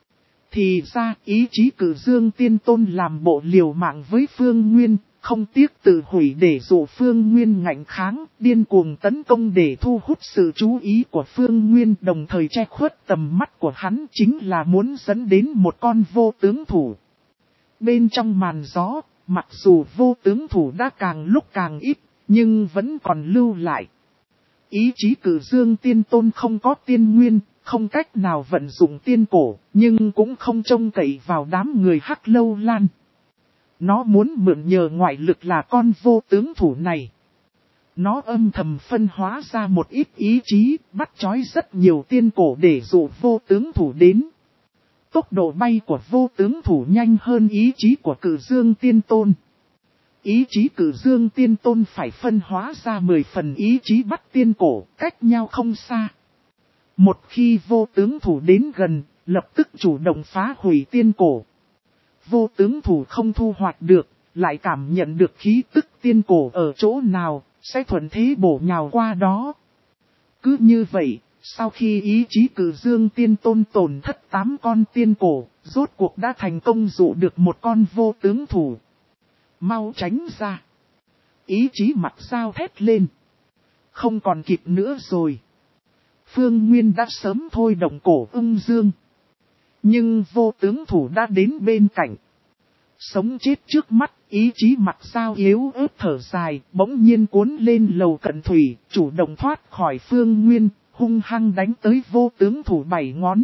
Thì ra ý chí Cử Dương Tiên Tôn làm bộ liều mạng với Phương Nguyên, không tiếc tự hủy để dụ Phương Nguyên ngạnh kháng, điên cuồng tấn công để thu hút sự chú ý của Phương Nguyên, đồng thời che khuất tầm mắt của hắn, chính là muốn dẫn đến một con vô tướng thủ. Bên trong màn gió, mặc dù vô tướng thủ đã càng lúc càng ít, nhưng vẫn còn lưu lại. Ý chí Cử Dương Tiên Tôn không có tiên nguyên, không cách nào vận dụng tiên cổ, nhưng cũng không trông cậy vào đám người Hắc Lâu Lan. Nó muốn mượn nhờ ngoại lực là con vô tướng thủ này. Nó âm thầm phân hóa ra một ít ý chí, bắt chói rất nhiều tiên cổ để dụ vô tướng thủ đến. Tốc độ bay của vô tướng thủ nhanh hơn ý chí của Cử Dương Tiên Tôn. Ý chí Cử Dương Tiên Tôn phải phân hóa ra mười phần ý chí bắt tiên cổ, cách nhau không xa. Một khi vô tướng thủ đến gần, lập tức chủ động phá hủy tiên cổ. Vô tướng thủ không thu hoạch được, lại cảm nhận được khí tức tiên cổ ở chỗ nào, sẽ thuận thế bổ nhào qua đó. Cứ như vậy, sau khi ý chí Cử Dương Tiên Tôn tổn thất tám con tiên cổ, rốt cuộc đã thành công dụ được một con vô tướng thủ. Mau tránh ra. Ý chí mặt sao thét lên. Không còn kịp nữa rồi. Phương Nguyên đã sớm thôi động cổ ưng dương. Nhưng vô tướng thủ đã đến bên cạnh. Sống chết trước mắt, ý chí mặt sao yếu ớt thở dài, bỗng nhiên cuốn lên lầu cận thủy, chủ động thoát khỏi Phương Nguyên, hung hăng đánh tới vô tướng thủ bảy ngón.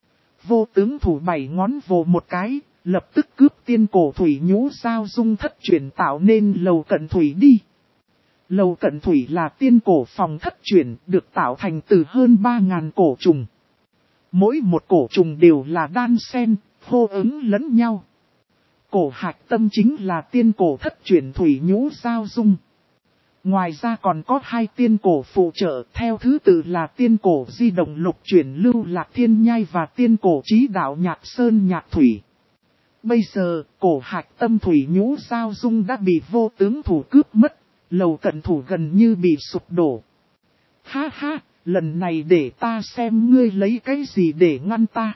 Vô tướng thủ bảy ngón vồ một cái, lập tức cướp tiên cổ thủy nhũ sao dung thất chuyển tạo nên lầu cận thủy đi. Lầu cận thủy là tiên cổ phòng thất chuyển, được tạo thành từ hơn ba ngàn cổ trùng. Mỗi một cổ trùng đều là đan xen, hô ứng lẫn nhau. Cổ hạch tâm chính là tiên cổ thất chuyển thủy nhũ sao dung. Ngoài ra còn có hai tiên cổ phụ trợ, theo thứ tự là tiên cổ di động lục chuyển lưu lạc thiên nhai và tiên cổ trí đạo nhạc sơn nhạc thủy. Bây giờ, cổ hạch tâm thủy nhũ sao dung đã bị vô tướng thủ cướp mất, lầu cận thủ gần như bị sụp đổ. Ha ha, lần này để ta xem ngươi lấy cái gì để ngăn ta.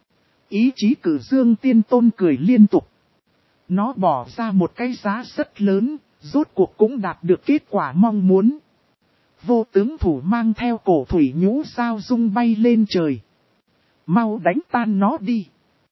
Ý chí Cử Dương Tiên Tôn cười liên tục. Nó bỏ ra một cái giá rất lớn, rốt cuộc cũng đạt được kết quả mong muốn. Vô tướng thủ mang theo cổ thủy nhũ sao dung bay lên trời. Mau đánh tan nó đi.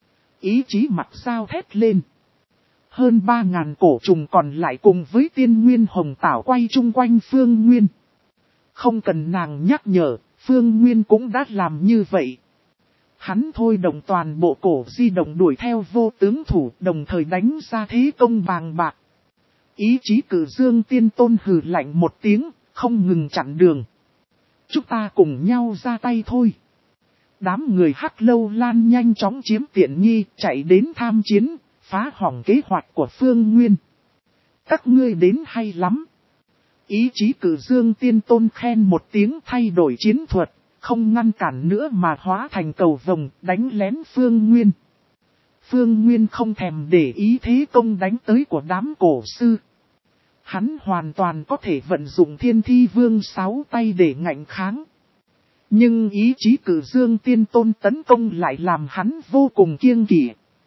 Ý chí mặt sao thét lên. Hơn ba ngàn cổ trùng còn lại cùng với tiên nguyên hồng tảo quay chung quanh Phương Nguyên. Không cần nàng nhắc nhở, Phương Nguyên cũng đã làm như vậy. Hắn thôi động toàn bộ cổ di động đuổi theo vô tướng thủ, đồng thời đánh ra thế công bàng bạc. Ý chí Cử Dương Tiên Tôn hừ lạnh một tiếng, không ngừng chặn đường. Chúng ta cùng nhau ra tay thôi. Đám người Hắc Lâu Lan nhanh chóng chiếm tiện nghi, chạy đến tham chiến, phá hỏng kế hoạch của Phương Nguyên. Các ngươi đến hay lắm. Ý chí Cử Dương Tiên Tôn khen một tiếng, thay đổi chiến thuật, không ngăn cản nữa mà hóa thành cầu vồng, đánh lén Phương Nguyên. Phương Nguyên không thèm để ý thế công đánh tới của đám cổ sư. Hắn hoàn toàn có thể vận dụng Thiên Thi Vương sáu tay để ngạnh kháng. Nhưng ý chí Cử Dương Tiên Tôn tấn công lại làm hắn vô cùng kiêng kỵ.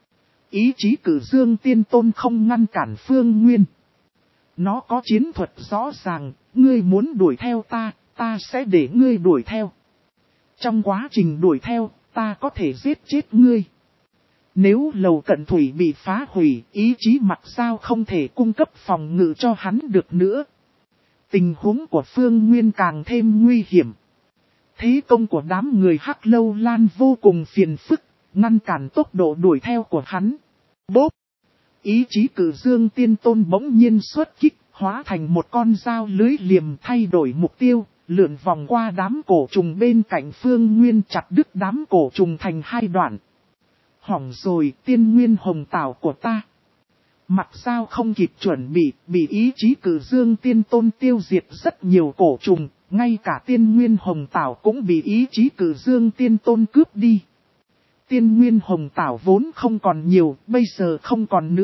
Ý chí Cử Dương Tiên Tôn không ngăn cản Phương Nguyên. Nó có chiến thuật rõ ràng, ngươi muốn đuổi theo ta, ta sẽ để ngươi đuổi theo. Trong quá trình đuổi theo, ta có thể giết chết ngươi. Nếu lầu cận thủy bị phá hủy, ý chí mặt sao không thể cung cấp phòng ngự cho hắn được nữa. Tình huống của Phương Nguyên càng thêm nguy hiểm. Thế công của đám người Hắc Lâu Lan vô cùng phiền phức, ngăn cản tốc độ đuổi theo của hắn. Bốp! Ý chí Cử Dương Tiên Tôn bỗng nhiên xuất kích, hóa thành một con dao lưới liềm thay đổi mục tiêu, lượn vòng qua đám cổ trùng bên cạnh Phương Nguyên, chặt đứt đám cổ trùng thành hai đoạn. Hỏng rồi, tiên nguyên hồng tảo của ta. Mặt sao không kịp chuẩn bị, bị ý chí Cử Dương Tiên Tôn tiêu diệt rất nhiều cổ trùng, ngay cả tiên nguyên hồng tảo cũng bị ý chí Cử Dương Tiên Tôn cướp đi. Tiên nguyên hồng tảo vốn không còn nhiều, bây giờ không còn nữa,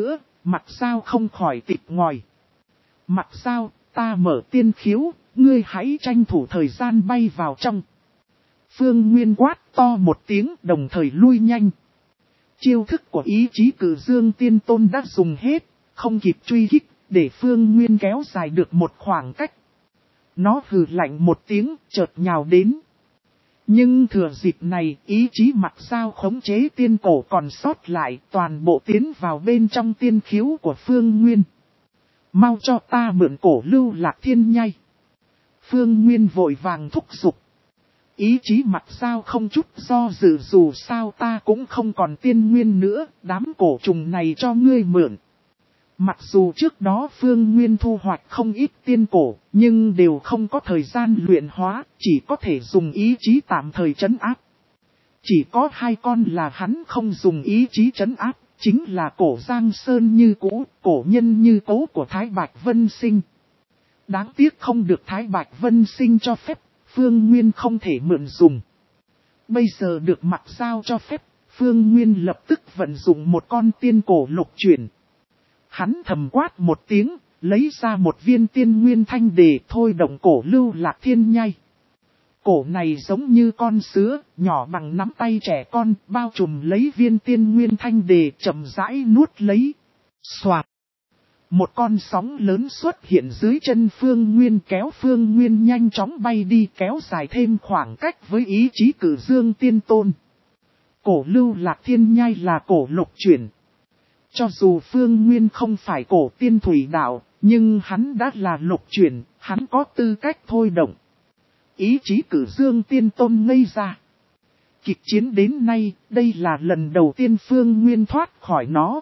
Mặt Dao không khỏi tịt ngòi. Mặt Dao, ta mở tiên khiếu, ngươi hãy tranh thủ thời gian bay vào trong. Phương Nguyên quát to một tiếng đồng thời lui nhanh. Chiêu thức của ý chí Cử Dương Tiên Tôn đã dùng hết, không kịp truy kích, để Phương Nguyên kéo dài được một khoảng cách. Nó hừ lạnh một tiếng, chợt nhào đến. Nhưng thừa dịp này, ý chí Mặt Dao khống chế tiên cổ còn sót lại, toàn bộ tiến vào bên trong tiên khiếu của Phương Nguyên. Mau cho ta mượn cổ Lưu Lạc Thiên Nhai. Phương Nguyên vội vàng thúc giục. Ý chí Mặt Dao không chút do dự, dù sao ta cũng không còn tiên nguyên nữa, đám cổ trùng này cho ngươi mượn. Mặc dù trước đó Phương Nguyên thu hoạch không ít tiên cổ, nhưng đều không có thời gian luyện hóa, chỉ có thể dùng ý chí tạm thời trấn áp. Chỉ có hai con là hắn không dùng ý chí trấn áp, chính là cổ Giang Sơn Như Cũ, cổ Nhân Như Cố của Thái Bạch Vân Sinh. Đáng tiếc không được Thái Bạch Vân Sinh cho phép, Phương Nguyên không thể mượn dùng. Bây giờ được Mặt Dao cho phép, Phương Nguyên lập tức vận dụng một con tiên cổ lục chuyển. Hắn thầm quát một tiếng, lấy ra một viên tiên nguyên thanh đề thôi động cổ Lưu Lạc Thiên Nhai. Cổ này giống như con sứa, nhỏ bằng nắm tay trẻ con, bao trùm lấy viên tiên nguyên thanh đề chậm rãi nuốt lấy. Xoạt! Một con sóng lớn xuất hiện dưới chân Phương Nguyên, kéo Phương Nguyên nhanh chóng bay đi, kéo dài thêm khoảng cách với ý chí Cử Dương Tiên Tôn. Cổ Lưu Lạc Thiên Nhai là cổ lục chuyển. Cho dù Phương Nguyên không phải cổ tiên thủy đạo, nhưng hắn đã là lục chuyển, hắn có tư cách thôi động. Ý chí Cử Dương Tiên Tôn ngây ra. Kịch chiến đến nay, đây là lần đầu tiên Phương Nguyên thoát khỏi nó.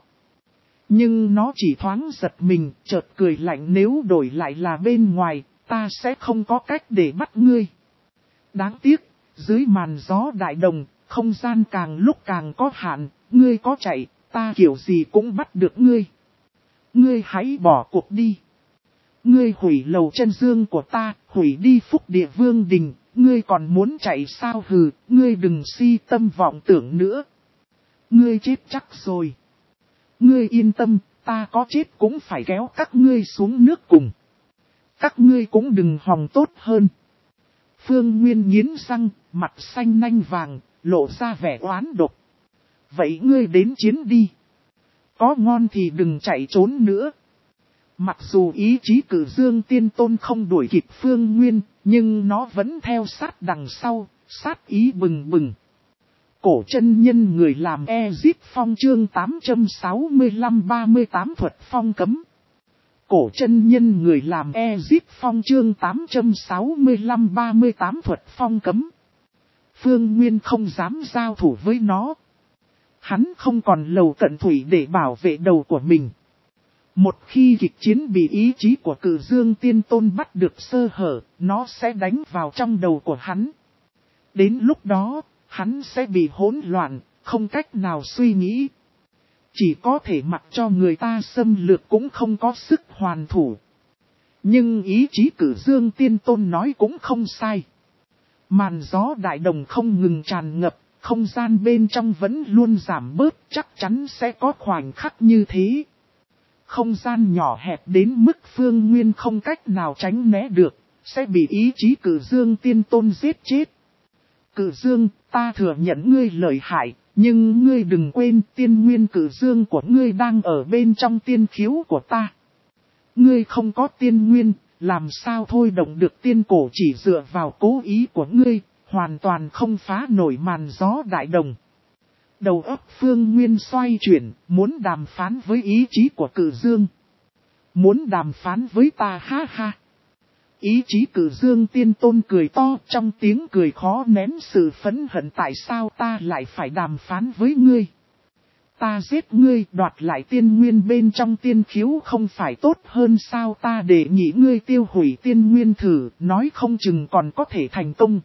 Nhưng nó chỉ thoáng giật mình, chợt cười lạnh, nếu đổi lại là bên ngoài, ta sẽ không có cách để bắt ngươi. Đáng tiếc, dưới màn gió đại đồng, không gian càng lúc càng có hạn, ngươi có chạy, ta kiểu gì cũng bắt được ngươi. Ngươi hãy bỏ cuộc đi. Ngươi hủy lầu chân dương của ta, hủy đi phúc địa vương đình, ngươi còn muốn chạy sao? Hừ, ngươi đừng si tâm vọng tưởng nữa. Ngươi chết chắc rồi. Ngươi yên tâm, ta có chết cũng phải kéo các ngươi xuống nước cùng. Các ngươi cũng đừng hòng tốt hơn. Phương Nguyên nghiến răng, mặt xanh nanh vàng, lộ ra vẻ oán độc. Vậy ngươi đến chiến đi. Có ngon thì đừng chạy trốn nữa. Mặc dù ý chí Cử Dương Tiên Tôn không đuổi kịp Phương Nguyên, nhưng nó vẫn theo sát đằng sau, sát ý bừng bừng. Cổ chân nhân người làm Ezip Phong chương tám trăm sáu mươi lăm ba mươi tám thuật phong cấm. Cổ chân nhân người làm Ezip Phong chương tám trăm sáu mươi lăm ba mươi tám thuật phong cấm. Phương Nguyên không dám giao thủ với nó. Hắn không còn lầu cận thủy để bảo vệ đầu của mình. Một khi kịch chiến bị ý chí của Cử Dương Tiên Tôn bắt được sơ hở, nó sẽ đánh vào trong đầu của hắn. Đến lúc đó, hắn sẽ bị hỗn loạn, không cách nào suy nghĩ. Chỉ có thể mặc cho người ta xâm lược cũng không có sức hoàn thủ. Nhưng ý chí Cử Dương Tiên Tôn nói cũng không sai. Màn gió đại đồng không ngừng tràn ngập, không gian bên trong vẫn luôn giảm bớt, chắc chắn sẽ có khoảnh khắc như thế. Không gian nhỏ hẹp đến mức Phương Nguyên không cách nào tránh né được, sẽ bị ý chí Cử Dương Tiên Tôn giết chết. Cử Dương, ta thừa nhận ngươi lợi hại, nhưng ngươi đừng quên tiên nguyên Cử Dương của ngươi đang ở bên trong tiên khiếu của ta. Ngươi không có tiên nguyên, làm sao thôi động được tiên cổ, chỉ dựa vào cố ý của ngươi, hoàn toàn không phá nổi màn gió đại đồng. Đầu óc Phương Nguyên xoay chuyển, muốn đàm phán với ý chí của Cử Dương. Muốn đàm phán với ta, ha ha. Ý chí Cử Dương Tiên Tôn cười to, trong tiếng cười khó nén sự phẫn hận. Tại sao ta lại phải đàm phán với ngươi? Ta giết ngươi, đoạt lại tiên nguyên bên trong tiên khiếu không phải tốt hơn sao? Ta để nhị ngươi tiêu hủy tiên nguyên thử, nói không chừng còn có thể thành công.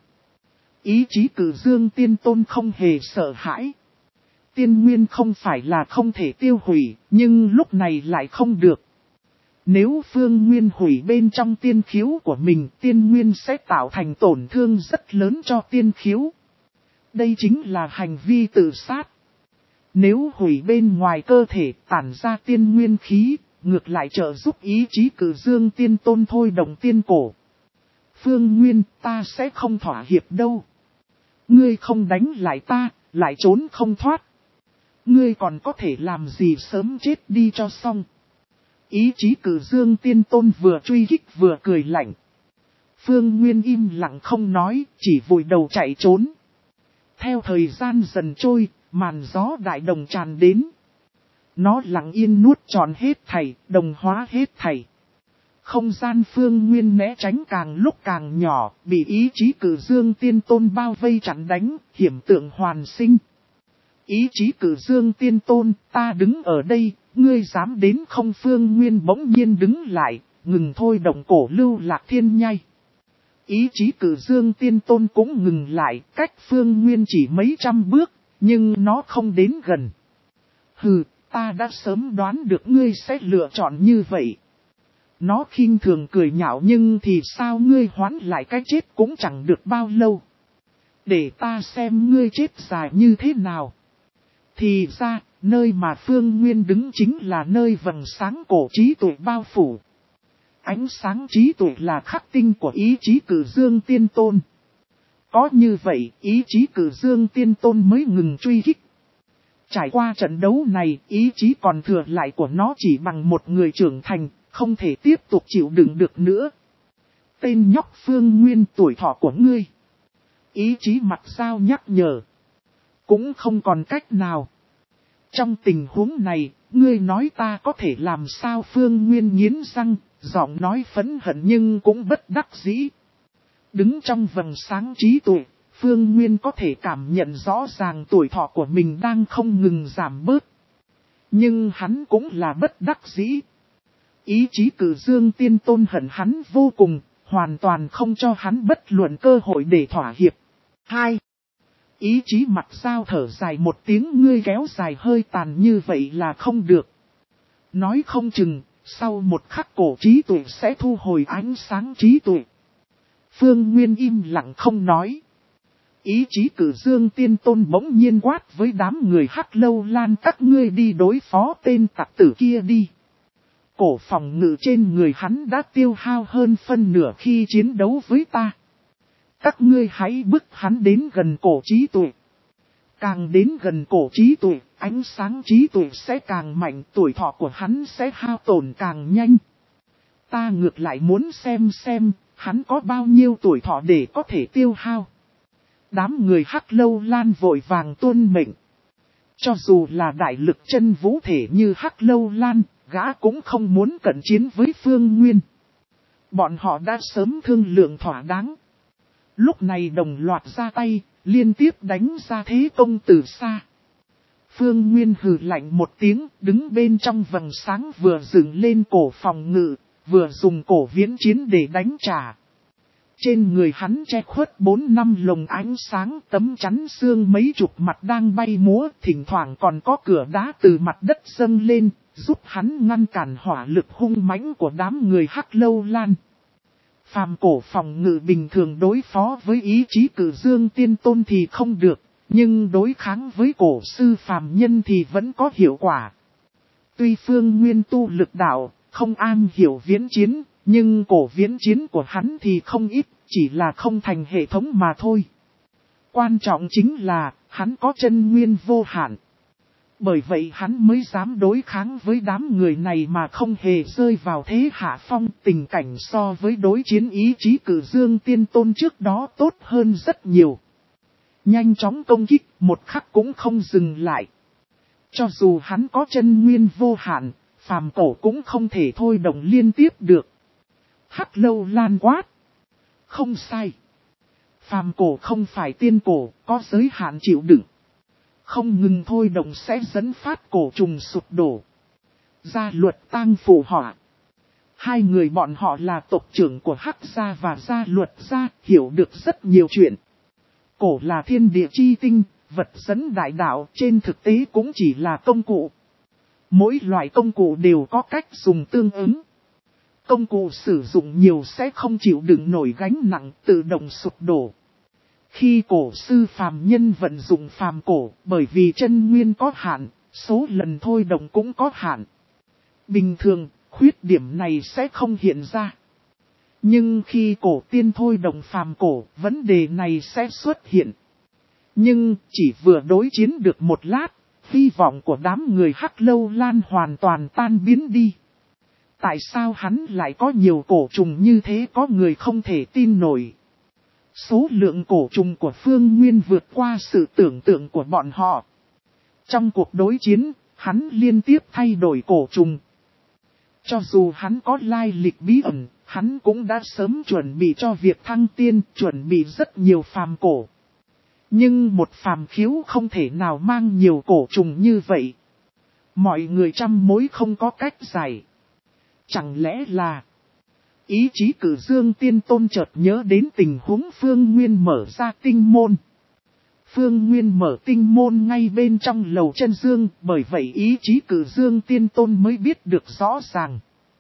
Ý chí Cử Dương Tiên Tôn không hề sợ hãi. Tiên nguyên không phải là không thể tiêu hủy, nhưng lúc này lại không được. Nếu Phương Nguyên hủy bên trong tiên khiếu của mình, tiên nguyên sẽ tạo thành tổn thương rất lớn cho tiên khiếu. Đây chính là hành vi tự sát. Nếu hủy bên ngoài cơ thể tản ra tiên nguyên khí, ngược lại trợ giúp ý chí cử dương tiên tôn thôi động tiên cổ. Phương Nguyên, ta sẽ không thỏa hiệp đâu. Ngươi không đánh lại ta, lại trốn không thoát. Ngươi còn có thể làm gì sớm chết đi cho xong. Ý chí cử dương tiên tôn vừa truy kích vừa cười lạnh. Phương Nguyên im lặng không nói, chỉ vùi đầu chạy trốn. Theo thời gian dần trôi, màn gió đại đồng tràn đến. Nó lặng yên nuốt trọn hết thảy, đồng hóa hết thảy. Không gian Phương Nguyên né tránh càng lúc càng nhỏ, bị ý chí cử dương tiên tôn bao vây chặn đánh, hiểm tượng hoàn sinh. Ý chí cử dương tiên tôn, ta đứng ở đây, ngươi dám đến không? Phương Nguyên bỗng nhiên đứng lại, ngừng thôi động cổ lưu lạc thiên nhai. Ý chí cử dương tiên tôn cũng ngừng lại, cách Phương Nguyên chỉ mấy trăm bước, nhưng nó không đến gần. Hừ, ta đã sớm đoán được ngươi sẽ lựa chọn như vậy. Nó khinh thường cười nhạo, nhưng thì sao ngươi hoán lại cái chết cũng chẳng được bao lâu. Để ta xem ngươi chết dài như thế nào. Thì ra, nơi mà Phương Nguyên đứng chính là nơi vầng sáng cổ trí tuệ bao phủ. Ánh sáng trí tuệ là khắc tinh của ý chí cử dương tiên tôn. Có như vậy, ý chí cử dương tiên tôn mới ngừng truy kích. Trải qua trận đấu này, ý chí còn thừa lại của nó chỉ bằng một người trưởng thành, không thể tiếp tục chịu đựng được nữa. Tên nhóc Phương Nguyên, tuổi thọ của ngươi. Ý chí mặt sao nhắc nhở. Cũng không còn cách nào. Trong tình huống này, ngươi nói ta có thể làm sao? Phương Nguyên nghiến răng, giọng nói phẫn hận nhưng cũng bất đắc dĩ. Đứng trong vầng sáng trí tuệ, Phương Nguyên có thể cảm nhận rõ ràng tuổi thọ của mình đang không ngừng giảm bớt. Nhưng hắn cũng là bất đắc dĩ. Ý chí cử dương tiên tôn hận hắn vô cùng, hoàn toàn không cho hắn bất luận cơ hội để thỏa hiệp. Hai. Ý chí mặt sao thở dài một tiếng, ngươi kéo dài hơi tàn như vậy là không được. Nói không chừng, sau một khắc cổ trí tuệ sẽ thu hồi ánh sáng trí tuệ. Phương Nguyên im lặng không nói. Ý chí cử dương tiên tôn bỗng nhiên quát với đám người Hắc Lâu Lan, các ngươi đi đối phó tên tặc tử kia đi. Cổ phòng ngự trên người hắn đã tiêu hao hơn phân nửa khi chiến đấu với ta. Các ngươi hãy bức hắn đến gần cổ trí tuệ. Càng đến gần cổ trí tuệ, ánh sáng trí tuệ sẽ càng mạnh, tuổi thọ của hắn sẽ hao tổn càng nhanh. Ta ngược lại muốn xem xem, hắn có bao nhiêu tuổi thọ để có thể tiêu hao. Đám người Hắc Lâu Lan vội vàng tuân mệnh. Cho dù là đại lực chân vũ thể như Hắc Lâu Lan, gã cũng không muốn cận chiến với Phương Nguyên. Bọn họ đã sớm thương lượng thỏa đáng. Lúc này đồng loạt ra tay, liên tiếp đánh ra thế công từ xa. Phương Nguyên hừ lạnh một tiếng, đứng bên trong vầng sáng, vừa dựng lên cổ phòng ngự, vừa dùng cổ viễn chiến để đánh trả. Trên người hắn che khuất bốn năm lồng ánh sáng, tấm chắn xương mấy chục mặt đang bay múa, thỉnh thoảng còn có cửa đá từ mặt đất dâng lên, giúp hắn ngăn cản hỏa lực hung mãnh của đám người Hắc Lâu Lan. Phàm cổ phòng ngự bình thường đối phó với ý chí cử dương tiên tôn thì không được, nhưng đối kháng với cổ sư phàm nhân thì vẫn có hiệu quả. Tuy Phương Nguyên tu lực đạo, không am hiểu viễn chiến, nhưng cổ viễn chiến của hắn thì không ít, chỉ là không thành hệ thống mà thôi. Quan trọng chính là, hắn có chân nguyên vô hạn. Bởi vậy hắn mới dám đối kháng với đám người này mà không hề rơi vào thế hạ phong. Tình cảnh so với đối chiến ý chí cử dương tiên tôn trước đó tốt hơn rất nhiều. Nhanh chóng công kích, một khắc cũng không dừng lại. Cho dù hắn có chân nguyên vô hạn, phàm cổ cũng không thể thôi động liên tiếp được. Hắc Lâu Lan quát. Không sai. Phàm cổ không phải tiên cổ, có giới hạn chịu đựng. Không ngừng thôi động sẽ dẫn phát cổ trùng sụp đổ. Gia Luật tang phù họa. Hai người bọn họ là tộc trưởng của Hắc gia và Gia Luật gia, hiểu được rất nhiều chuyện. Cổ là thiên địa chi tinh, vật dẫn đại đạo, trên thực tế cũng chỉ là công cụ. Mỗi loại công cụ đều có cách dùng tương ứng. Công cụ sử dụng nhiều sẽ không chịu đựng nổi gánh nặng, tự động sụp đổ. Khi cổ sư phàm nhân vận dụng phàm cổ, bởi vì chân nguyên có hạn, số lần thôi động cũng có hạn. Bình thường, khuyết điểm này sẽ không hiện ra. Nhưng khi cổ tiên thôi động phàm cổ, vấn đề này sẽ xuất hiện. Nhưng chỉ vừa đối chiến được một lát, hy vọng của đám người Hắc Lâu Lan hoàn toàn tan biến đi. Tại sao hắn lại có nhiều cổ trùng như thế, có người không thể tin nổi. Số lượng cổ trùng của Phương Nguyên vượt qua sự tưởng tượng của bọn họ. Trong cuộc đối chiến, hắn liên tiếp thay đổi cổ trùng. Cho dù hắn có lai lịch bí ẩn, hắn cũng đã sớm chuẩn bị cho việc thăng tiên, chuẩn bị rất nhiều phàm cổ. Nhưng một phàm khiếu không thể nào mang nhiều cổ trùng như vậy. Mọi người trăm mối không có cách giải. Chẳng lẽ là... Ý chí Cử Dương Tiên Tôn chợt nhớ đến tình huống Phương Nguyên mở ra tinh môn. Phương Nguyên mở tinh môn ngay bên trong lầu chân dương, bởi vậy ý chí Cử Dương Tiên Tôn mới biết được rõ ràng.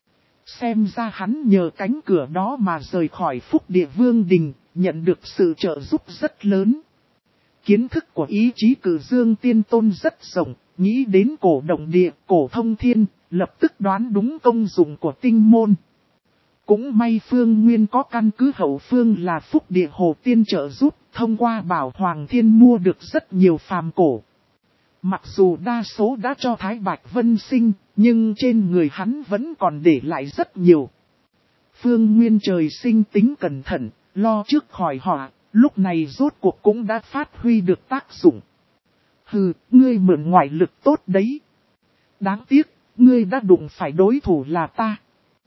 Xem ra hắn nhờ cánh cửa đó mà rời khỏi Phúc Địa Vương Đình, nhận được sự trợ giúp rất lớn. Kiến thức của ý chí Cử Dương Tiên Tôn rất rộng, nghĩ đến cổ động địa, cổ thông thiên, lập tức đoán đúng công dụng của tinh môn. Cũng may Phương Nguyên có căn cứ hậu phương là Phúc Địa Hồ Tiên trợ giúp, thông qua Bảo Hoàng Thiên mua được rất nhiều phàm cổ. Mặc dù đa số đã cho Thái Bạch Vân Sinh, nhưng trên người hắn vẫn còn để lại rất nhiều. Phương Nguyên trời sinh tính cẩn thận, lo trước khỏi họa, lúc này rốt cuộc cũng đã phát huy được tác dụng. Hừ, ngươi mượn ngoại lực tốt đấy. Đáng tiếc, ngươi đã đụng phải đối thủ là ta.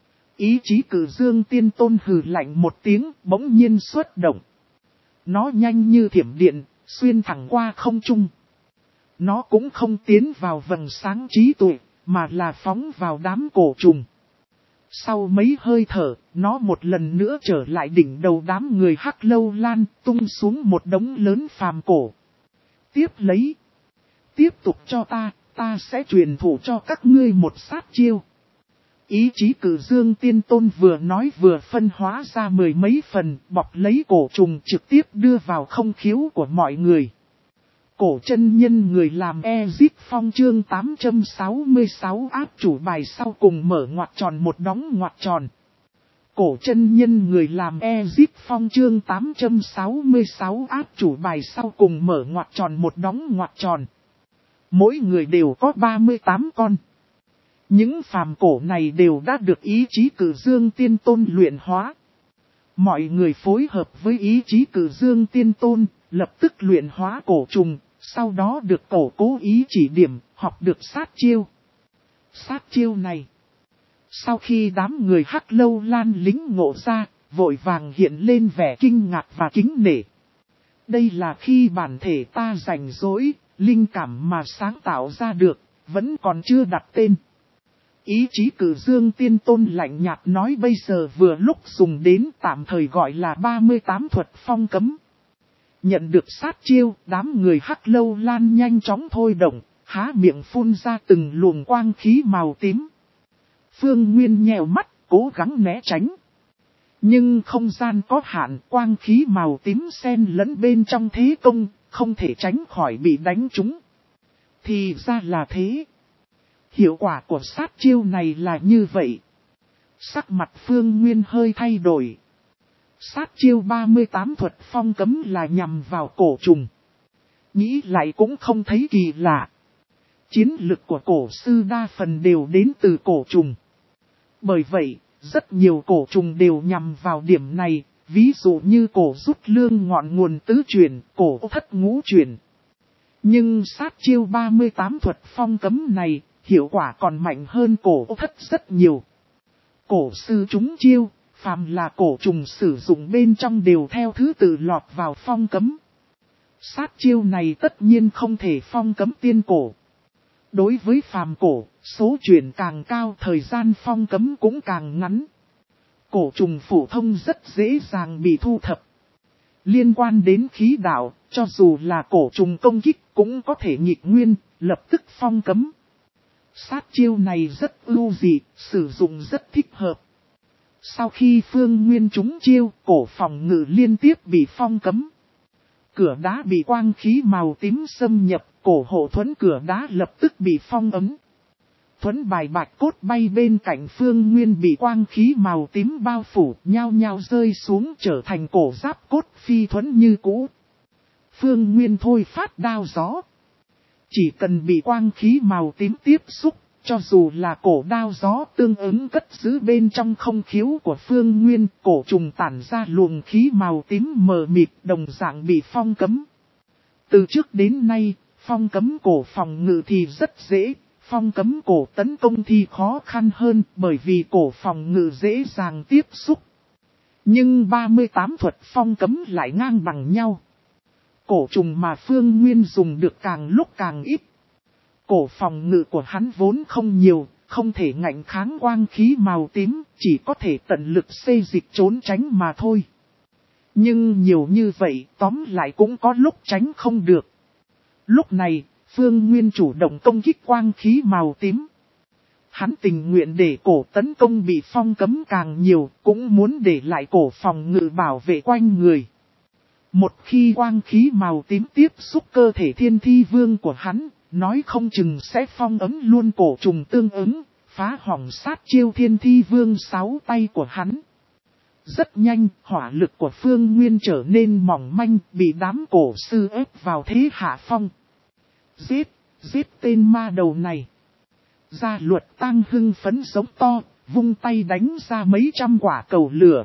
Ý chí Cử Dương Tiên Tôn hừ lạnh một tiếng, bỗng nhiên xuất động. Nó nhanh như thiểm điện, xuyên thẳng qua không trung. Nó cũng không tiến vào vầng sáng trí tuệ, mà là phóng vào đám cổ trùng. Sau mấy hơi thở, nó một lần nữa trở lại đỉnh đầu đám người Hắc Lâu Lan, tung xuống một đống lớn phàm cổ. Tiếp lấy. Tiếp tục cho ta, ta sẽ truyền thụ cho các ngươi một sát chiêu. Ý chí Cử Dương Tiên Tôn vừa nói vừa phân hóa ra mười mấy phần, bọc lấy cổ trùng trực tiếp đưa vào không khiếu của mọi người. Cổ chân nhân người làm Ezip Phong chương tám trăm sáu mươi sáu áp chủ bài sau cùng mở ngoặc tròn một đóng ngoặc tròn. Cổ chân nhân người làm Ezip Phong chương tám trăm sáu mươi sáu áp chủ bài sau cùng mở ngoặc tròn một đóng ngoặc tròn. Mỗi người đều có ba mươi tám con. Những phàm cổ này đều đã được ý chí Cử Dương Tiên Tôn luyện hóa. Mọi người phối hợp với ý chí Cử Dương Tiên Tôn, lập tức luyện hóa cổ trùng, sau đó được cổ cố ý chỉ điểm, học được sát chiêu. Sát chiêu này. Sau khi đám người Hắc Lâu Lan lính ngộ ra, vội vàng hiện lên vẻ kinh ngạc và kính nể. Đây là khi bản thể ta rảnh rỗi, linh cảm mà sáng tạo ra được, vẫn còn chưa đặt tên. Ý chí Cử Dương Tiên Tôn lạnh nhạt nói bây giờ vừa lúc dùng đến, tạm thời gọi là ba mươi tám thuật phong cấm. Nhận được sát chiêu, đám người Hắc Lâu Lan nhanh chóng thôi động, há miệng phun ra từng luồng quang khí màu tím. Phương Nguyên nhèo mắt, cố gắng né tránh. Nhưng không gian có hạn, quang khí màu tím xen lẫn bên trong thế công, không thể tránh khỏi bị đánh trúng. Thì ra là thế. Hiệu quả của sát chiêu này là như vậy. Sắc mặt Phương Nguyên hơi thay đổi. Sát chiêu ba mươi tám thuật phong cấm là nhằm vào cổ trùng. Nghĩ lại cũng không thấy kỳ lạ. Chiến lực của cổ sư đa phần đều đến từ cổ trùng. Bởi vậy, rất nhiều cổ trùng đều nhằm vào điểm này, ví dụ như cổ rút lương ngọn nguồn tứ chuyển, cổ thất ngũ chuyển. Nhưng sát chiêu ba mươi tám thuật phong cấm này, hiệu quả còn mạnh hơn cổ thất rất nhiều. Cổ sư trúng chiêu, phàm là cổ trùng sử dụng bên trong đều theo thứ tự lọt vào phong cấm. Sát chiêu này tất nhiên không thể phong cấm tiên cổ. Đối với phàm cổ, số chuyển càng cao thời gian phong cấm cũng càng ngắn. Cổ trùng phổ thông rất dễ dàng bị thu thập. Liên quan đến khí đạo, cho dù là cổ trùng công kích cũng có thể nghịch nguyên, lập tức phong cấm. Sát chiêu này rất ưu dị, sử dụng rất thích hợp. Sau khi Phương Nguyên trúng chiêu, cổ phòng ngự liên tiếp bị phong cấm. Cửa đá bị quang khí màu tím xâm nhập, cổ hộ thuẫn cửa đá lập tức bị phong ấn. Thuẫn bài bạch cốt bay bên cạnh Phương Nguyên bị quang khí màu tím bao phủ, nhao nhao rơi xuống trở thành cổ giáp cốt phi thuẫn như cũ. Phương Nguyên thôi phát đao gió. Chỉ cần bị quang khí màu tím tiếp xúc, cho dù là cổ đao gió tương ứng cất giữ bên trong không khiếu của Phương Nguyên, cổ trùng tản ra luồng khí màu tím mờ mịt đồng dạng bị phong cấm. Từ trước đến nay, phong cấm cổ phòng ngự thì rất dễ, phong cấm cổ tấn công thì khó khăn hơn bởi vì cổ phòng ngự dễ dàng tiếp xúc. Nhưng ba mươi tám thuật phong cấm lại ngang bằng nhau. Cổ trùng mà Phương Nguyên dùng được càng lúc càng ít. Cổ phòng ngự của hắn vốn không nhiều, không thể ngạnh kháng quang khí màu tím, chỉ có thể tận lực xê dịch trốn tránh mà thôi. Nhưng nhiều như vậy tóm lại cũng có lúc tránh không được. Lúc này, Phương Nguyên chủ động công kích quang khí màu tím. Hắn tình nguyện để cổ tấn công bị phong cấm càng nhiều, cũng muốn để lại cổ phòng ngự bảo vệ quanh người. Một khi quang khí màu tím tiếp xúc cơ thể thiên thi vương của hắn, nói không chừng sẽ phong ấm luôn cổ trùng tương ứng, phá hỏng sát chiêu thiên thi vương sáu tay của hắn. Rất nhanh, hỏa lực của Phương Nguyên trở nên mỏng manh, bị đám cổ sư ép vào thế hạ phong. Giết, giết tên ma đầu này. Gia Luật Tăng hưng phấn giống to, vung tay đánh ra mấy trăm quả cầu lửa.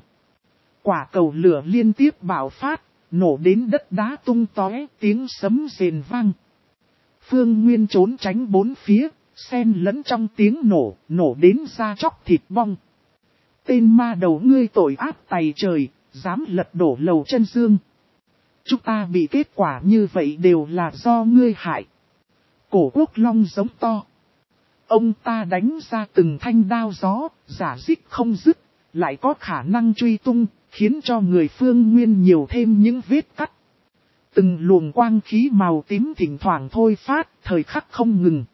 Quả cầu lửa liên tiếp bạo phát, nổ đến đất đá tung tóe, tiếng sấm rền vang. Phương Nguyên trốn tránh bốn phía, xen lẫn trong tiếng nổ, nổ đến da chóc thịt bong. Tên ma đầu ngươi tội ác tày trời, dám lật đổ lầu chân dương. Chúng ta bị kết quả như vậy đều là do ngươi hại. Cổ Quốc Long giống to. Ông ta đánh ra từng thanh đao gió, giả dích không dứt, lại có khả năng truy tung, khiến cho người Phương Nguyên nhiều thêm những vết cắt. Từng luồng quang khí màu tím thỉnh thoảng thôi phát, thời khắc không ngừng.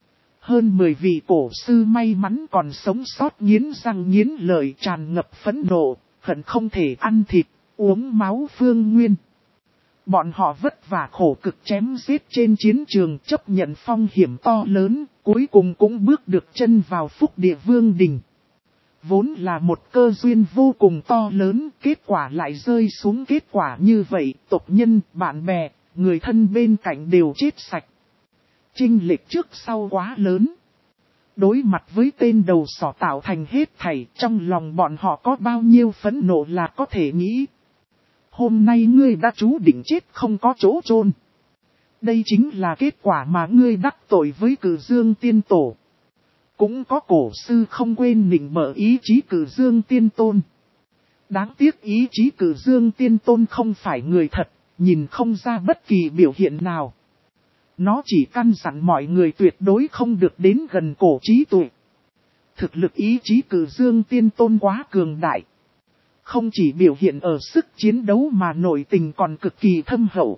Hơn mười vị cổ sư may mắn còn sống sót nghiến răng nghiến lợi tràn ngập phẫn nộ, hận không thể ăn thịt, uống máu Phương Nguyên. Bọn họ vất vả khổ cực chém giết trên chiến trường chấp nhận phong hiểm to lớn, cuối cùng cũng bước được chân vào phúc địa vương đình. Vốn là một cơ duyên vô cùng to lớn, kết quả lại rơi xuống kết quả như vậy, tộc nhân, bạn bè, người thân bên cạnh đều chết sạch. Chênh lệch trước sau quá lớn. Đối mặt với tên đầu sỏ tạo thành hết thảy, trong lòng bọn họ có bao nhiêu phẫn nộ là có thể nghĩ. Hôm nay ngươi đã chú định chết không có chỗ chôn. Đây chính là kết quả mà ngươi đắc tội với Cử Dương Tiên Tổ. Cũng có cổ sư không quên nịnh bợ ý chí Cử Dương Tiên Tôn. Đáng tiếc ý chí Cử Dương Tiên Tôn không phải người thật, nhìn không ra bất kỳ biểu hiện nào. Nó chỉ căn dặn mọi người tuyệt đối không được đến gần cổ trí tuệ. Thực lực ý chí Cử Dương Tiên Tôn quá cường đại. Không chỉ biểu hiện ở sức chiến đấu mà nội tình còn cực kỳ thâm hậu.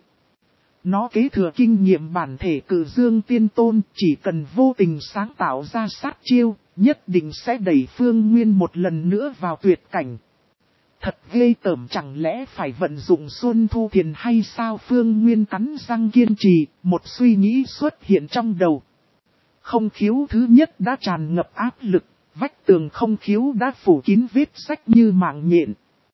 Nó kế thừa kinh nghiệm bản thể Cử Dương Tiên Tôn, chỉ cần vô tình sáng tạo ra sát chiêu, nhất định sẽ đẩy Phương Nguyên một lần nữa vào tuyệt cảnh. Thật ghê tởm, chẳng lẽ phải vận dụng Xuân Thu Thiền hay sao? Phương Nguyên cắn răng kiên trì, một suy nghĩ xuất hiện trong đầu. Không khiếu thứ nhất đã tràn ngập áp lực, vách tường không khiếu đã phủ kín vết rách như mạng nhện.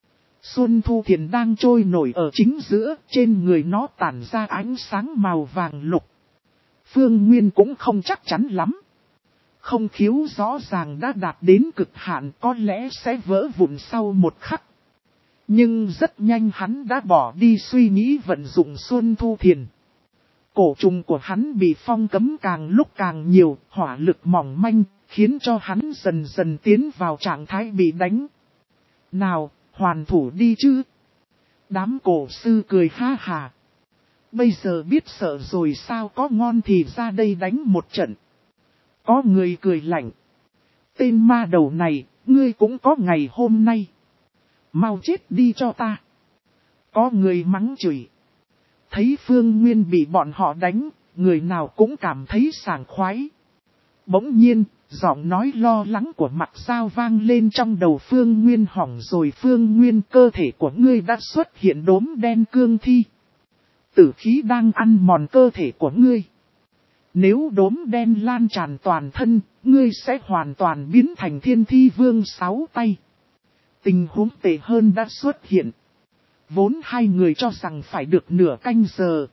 Xuân Thu Thiền đang trôi nổi ở chính giữa, trên người nó tản ra ánh sáng màu vàng lục. Phương Nguyên cũng không chắc chắn lắm. Không khiếu rõ ràng đã đạt đến cực hạn, có lẽ sẽ vỡ vụn sau một khắc. Nhưng rất nhanh hắn đã bỏ đi suy nghĩ vận dụng Xuân Thu Thiền. Cổ trùng của hắn bị phong cấm càng lúc càng nhiều, hỏa lực mỏng manh, khiến cho hắn dần dần tiến vào trạng thái bị đánh. Nào, hoàn thủ đi chứ. Đám cổ sư cười ha hà. Bây giờ biết sợ rồi sao, có ngon thì ra đây đánh một trận. Có người cười lạnh. Tên ma đầu này, ngươi cũng có ngày hôm nay. Mau chết đi cho ta. Có người mắng chửi. Thấy Phương Nguyên bị bọn họ đánh, người nào cũng cảm thấy sảng khoái. Bỗng nhiên, giọng nói lo lắng của Mặc Giao vang lên trong đầu Phương Nguyên. Hỏng rồi Phương Nguyên, cơ thể của ngươi đã xuất hiện đốm đen cương thi. tử khí đang ăn mòn cơ thể của ngươi. Nếu đốm đen lan tràn toàn thân, ngươi sẽ hoàn toàn biến thành thiên thi vương sáu tay. Tình huống tệ hơn đã xuất hiện. Vốn hai người cho rằng phải được nửa canh giờ.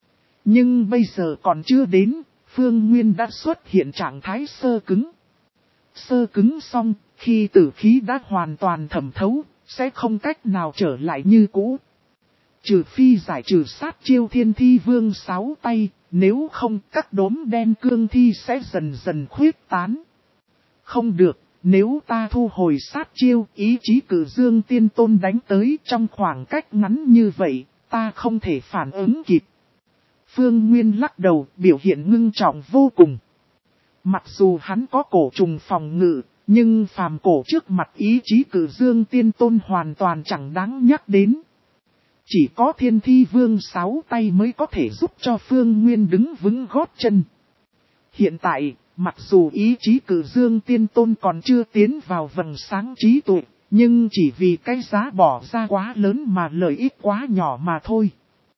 Nhưng bây giờ còn chưa đến, Phương Nguyên đã xuất hiện trạng thái sơ cứng. Sơ cứng xong, khi tử khí đã hoàn toàn thẩm thấu, sẽ không cách nào trở lại như cũ. Trừ phi giải trừ sát chiêu thiên thi vương sáu tay, nếu không các đốm đen cương thi sẽ dần dần khuyết tán. Không được, nếu ta thu hồi sát chiêu, ý chí cử dương tiên tôn đánh tới trong khoảng cách ngắn như vậy, ta không thể phản ứng kịp. Phương Nguyên lắc đầu, biểu hiện ngưng trọng vô cùng. Mặc dù hắn có cổ trùng phòng ngự, nhưng phàm cổ trước mặt ý chí cử dương tiên tôn hoàn toàn chẳng đáng nhắc đến. Chỉ có thiên thi vương sáu tay mới có thể giúp cho Phương Nguyên đứng vững gót chân. Hiện tại, mặc dù ý chí cử dương tiên tôn còn chưa tiến vào vầng sáng trí tuệ, nhưng chỉ vì cái giá bỏ ra quá lớn mà lợi ích quá nhỏ mà thôi.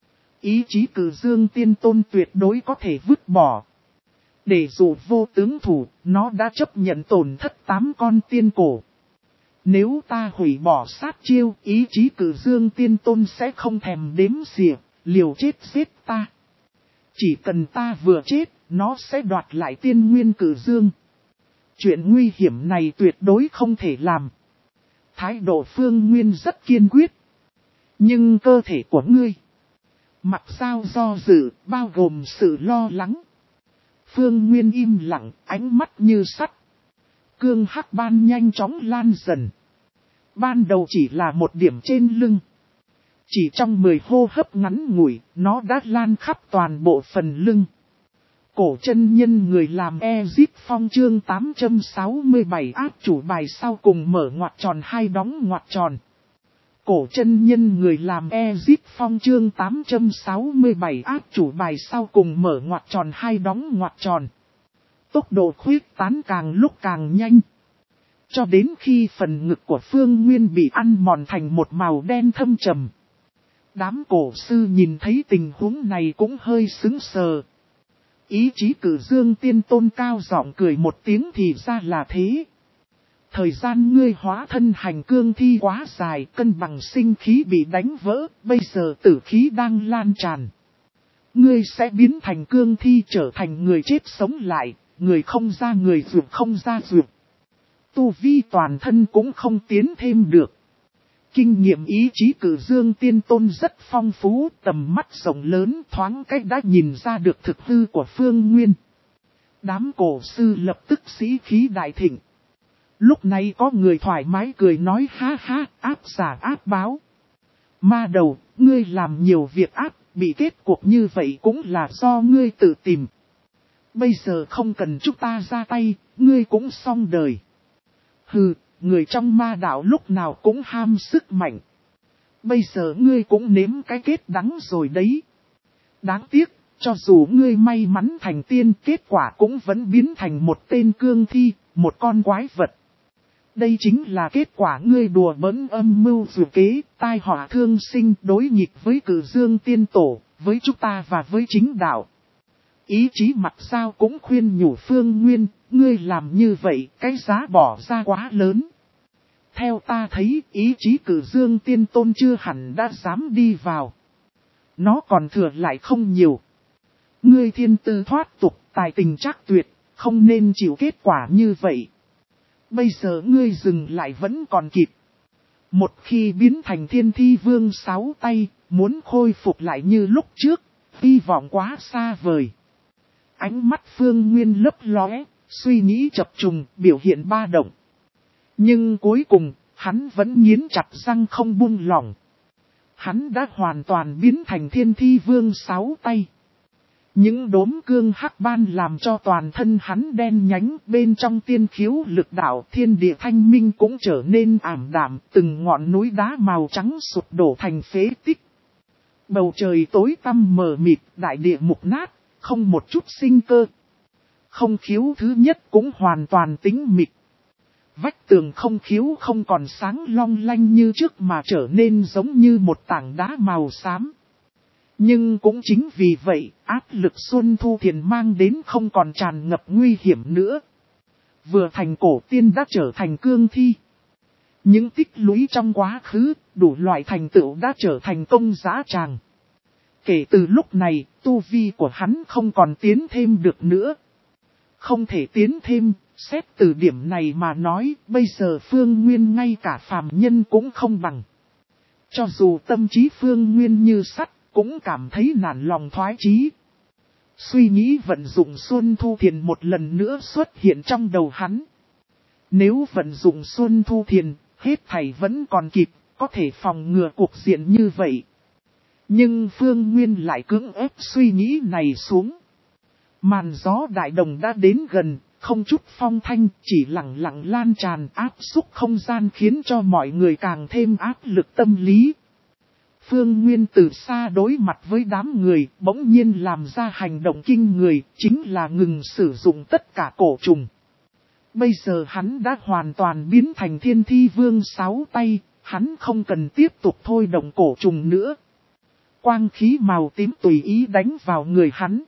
Ý chí cử dương tiên tôn tuyệt đối có thể vứt bỏ. Để dù vô tướng thủ, nó đã chấp nhận tổn thất tám con tiên cổ. Nếu ta hủy bỏ sát chiêu, ý chí cử dương tiên tôn sẽ không thèm đếm xỉa, liều chết giết ta. Chỉ cần ta vừa chết, nó sẽ đoạt lại tiên nguyên cử dương. Chuyện nguy hiểm này tuyệt đối không thể làm. Thái độ Phương Nguyên rất kiên quyết. Nhưng cơ thể của ngươi, mặc sao do dự, bao gồm sự lo lắng. Phương Nguyên im lặng, ánh mắt như sắt. Cương hắc ban nhanh chóng lan dần. Ban đầu chỉ là một điểm trên lưng. Chỉ trong mười hô hấp ngắn ngủi, nó đã lan khắp toàn bộ phần lưng. Cổ chân nhân người làm Ezip Phong chương tám trăm sáu mươi bảy áp chủ bài sau cùng mở ngoặc tròn hai đóng ngoặc tròn. Cổ chân nhân người làm Ezip Phong chương tám trăm sáu mươi bảy áp chủ bài sau cùng mở ngoặc tròn hai đóng ngoặc tròn. Tốc độ khuyết tán càng lúc càng nhanh. Cho đến khi phần ngực của Phương Nguyên bị ăn mòn thành một màu đen thâm trầm. Đám cổ sư nhìn thấy tình huống này cũng hơi sững sờ. Ý chí cử dương tiên tôn cao giọng cười một tiếng thì ra là thế. Thời gian ngươi hóa thân hành cương thi quá dài, cân bằng sinh khí bị đánh vỡ, bây giờ tử khí đang lan tràn. Ngươi sẽ biến thành cương thi trở thành người chết sống lại, người không ra người ruột không ra ruột. Tu vi toàn thân cũng không tiến thêm được. Kinh nghiệm ý chí cử dương tiên tôn rất phong phú, tầm mắt rộng lớn thoáng cách đã nhìn ra được thực hư của Phương Nguyên. Đám cổ sư lập tức sĩ khí đại thịnh. Lúc này có người thoải mái cười nói ha ha, áp giả áp báo. Ma đầu, ngươi làm nhiều việc áp, bị kết cuộc như vậy cũng là do ngươi tự tìm. Bây giờ không cần chúng ta ra tay, ngươi cũng xong đời. Hừ, người trong ma đạo lúc nào cũng ham sức mạnh. Bây giờ ngươi cũng nếm cái kết đắng rồi đấy. Đáng tiếc, cho dù ngươi may mắn thành tiên, kết quả cũng vẫn biến thành một tên cương thi, một con quái vật. Đây chính là kết quả ngươi đùa bỡn âm mưu dù kế, tai họa thương sinh đối nghịch với cử dương tiên tổ, với chúng ta và với chính đạo. Ý chí mặt sao cũng khuyên nhủ Phương Nguyên, ngươi làm như vậy, cái giá bỏ ra quá lớn. Theo ta thấy, ý chí cử dương tiên tôn chưa hẳn đã dám đi vào. Nó còn thừa lại không nhiều. Ngươi thiên tư thoát tục, tài tình chắc tuyệt, không nên chịu kết quả như vậy. Bây giờ ngươi dừng lại vẫn còn kịp. Một khi biến thành thiên thi vương sáu tay, muốn khôi phục lại như lúc trước, hy vọng quá xa vời. Ánh mắt Phương Nguyên lấp lóe, suy nghĩ chập trùng, biểu hiện ba động. Nhưng cuối cùng, hắn vẫn nghiến chặt răng không buông lỏng. Hắn đã hoàn toàn biến thành thiên thi vương sáu tay. Những đốm cương hắc ban làm cho toàn thân hắn đen nhánh, bên trong tiên khiếu lực đạo thiên địa thanh minh cũng trở nên ảm đạm, từng ngọn núi đá màu trắng sụp đổ thành phế tích. Bầu trời tối tăm mờ mịt, đại địa mục nát, không một chút sinh cơ. Không khiếu thứ nhất cũng hoàn toàn tĩnh mịch. Vách tường không khiếu không còn sáng long lanh như trước mà trở nên giống như một tảng đá màu xám. Nhưng cũng chính vì vậy, áp lực Xuân Thu Thiền mang đến không còn tràn ngập nguy hiểm nữa. Vừa thành cổ tiên đã trở thành cương thi. Những tích lũy trong quá khứ, đủ loại thành tựu đã trở thành công giá tràng. Kể từ lúc này, tu vi của hắn không còn tiến thêm được nữa. Không thể tiến thêm, xét từ điểm này mà nói, bây giờ Phương Nguyên ngay cả phàm nhân cũng không bằng. Cho dù tâm trí Phương Nguyên như sắt, cũng cảm thấy nản lòng thoái chí. Suy nghĩ vận dụng Xuân Thu Thiền một lần nữa xuất hiện trong đầu hắn. Nếu vận dụng Xuân Thu Thiền, hết thảy vẫn còn kịp, có thể phòng ngừa cuộc diện như vậy. Nhưng Phương Nguyên lại cưỡng ép suy nghĩ này xuống. Màn gió đại đồng đã đến gần, không chút phong thanh, chỉ lặng lặng lan tràn áp xúc không gian khiến cho mọi người càng thêm áp lực tâm lý. Phương Nguyên từ xa đối mặt với đám người, bỗng nhiên làm ra hành động kinh người, chính là ngừng sử dụng tất cả cổ trùng. Bây giờ hắn đã hoàn toàn biến thành Thiên Thi Vương sáu tay, hắn không cần tiếp tục thôi động cổ trùng nữa. Quang khí màu tím tùy ý đánh vào người hắn.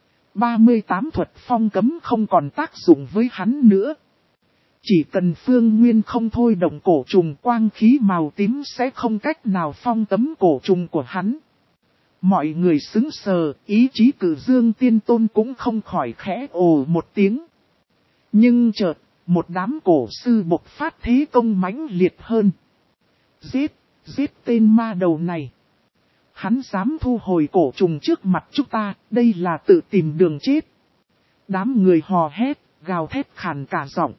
ba mươi tám thuật phong cấm không còn tác dụng với hắn nữa. Chỉ cần Phương Nguyên không thôi động cổ trùng, quang khí màu tím sẽ không cách nào phong cấm cổ trùng của hắn. Mọi người sững sờ, ý chí Cử Dương Tiên Tôn cũng không khỏi khẽ ồ một tiếng. Nhưng chợt, một đám cổ sư bộc phát thế công mãnh liệt hơn. Giết, giết tên ma đầu này. Hắn dám thu hồi cổ trùng trước mặt chúng ta, đây là tự tìm đường chết. Đám người hò hét, gào thét khàn cả giọng.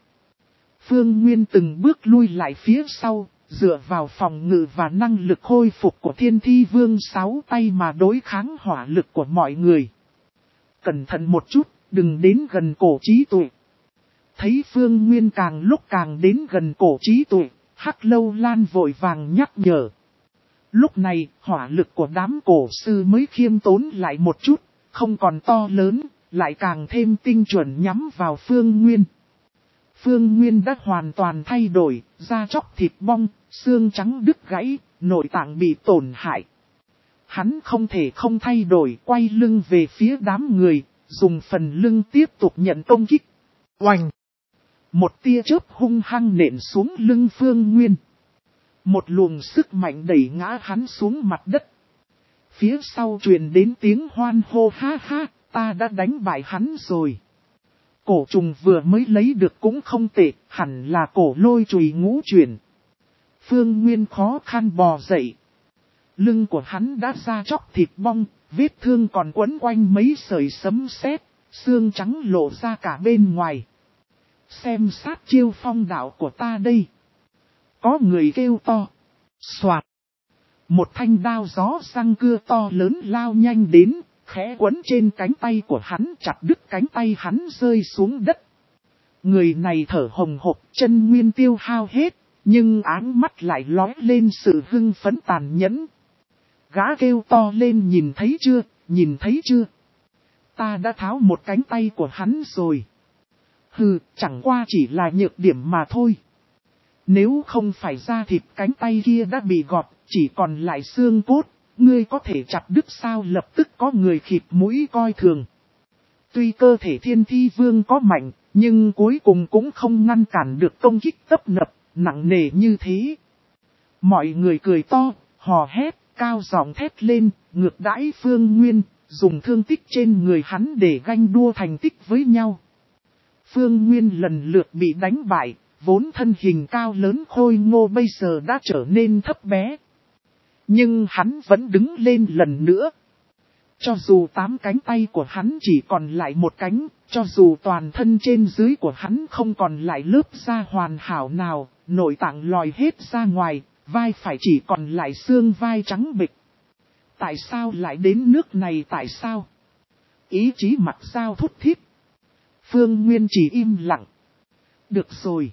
Phương Nguyên từng bước lui lại phía sau, dựa vào phòng ngự và năng lực khôi phục của Thiên Thi Vương sáu tay mà đối kháng hỏa lực của mọi người. Cẩn thận một chút, đừng đến gần cổ trí tuệ. Thấy Phương Nguyên càng lúc càng đến gần cổ trí tuệ, Hắc Lâu Lan vội vàng nhắc nhở. Lúc này, hỏa lực của đám cổ sư mới khiêm tốn lại một chút, không còn to lớn, lại càng thêm tinh chuẩn nhắm vào Phương Nguyên. Phương Nguyên đã hoàn toàn thay đổi, da chóc thịt bong, xương trắng đứt gãy, nội tạng bị tổn hại. Hắn không thể không thay đổi, quay lưng về phía đám người, dùng phần lưng tiếp tục nhận công kích. Oành! Một tia chớp hung hăng nện xuống lưng Phương Nguyên. Một luồng sức mạnh đẩy ngã hắn xuống mặt đất. Phía sau truyền đến tiếng hoan hô, ha ha, ta đã đánh bại hắn rồi. Cổ trùng vừa mới lấy được cũng không tệ, hẳn là cổ lôi chùy ngũ chuyển. Phương Nguyên khó khăn bò dậy. Lưng của hắn đã ra chóc thịt bong, vết thương còn quấn quanh mấy sợi sấm sét, xương trắng lộ ra cả bên ngoài. Xem sát chiêu phong đạo của ta đây. Có người kêu to. Soạt. Một thanh đao gió răng cưa to lớn lao nhanh đến, khẽ quấn trên cánh tay của hắn, chặt đứt cánh tay hắn rơi xuống đất. Người này thở hồng hộc, chân nguyên tiêu hao hết, nhưng áng mắt lại lóe lên sự hưng phấn tàn nhẫn. Gã kêu to lên, nhìn thấy chưa, nhìn thấy chưa? Ta đã tháo một cánh tay của hắn rồi. Hừ, chẳng qua chỉ là nhược điểm mà thôi. Nếu không phải da thịt cánh tay kia đã bị gọt, chỉ còn lại xương cốt, ngươi có thể chặt đứt sao? Lập tức có người khịt mũi coi thường. Tuy cơ thể Thiên Thi Vương có mạnh, nhưng cuối cùng cũng không ngăn cản được công kích tấp nập, nặng nề như thế. Mọi người cười to, hò hét, cao giọng thét lên, ngược đãi Phương Nguyên, dùng thương tích trên người hắn để ganh đua thành tích với nhau. Phương Nguyên lần lượt bị đánh bại, vốn thân hình cao lớn khôi ngô bây giờ đã trở nên thấp bé. Nhưng hắn vẫn đứng lên lần nữa. Cho dù tám cánh tay của hắn chỉ còn lại một cánh, cho dù toàn thân trên dưới của hắn không còn lại lớp da hoàn hảo nào, nội tạng lòi hết ra ngoài, vai phải chỉ còn lại xương vai trắng bệch. Tại sao lại đến nước này, tại sao? Ý chí Mặc Dao thúc thiết. Phương Nguyên chỉ im lặng. Được rồi.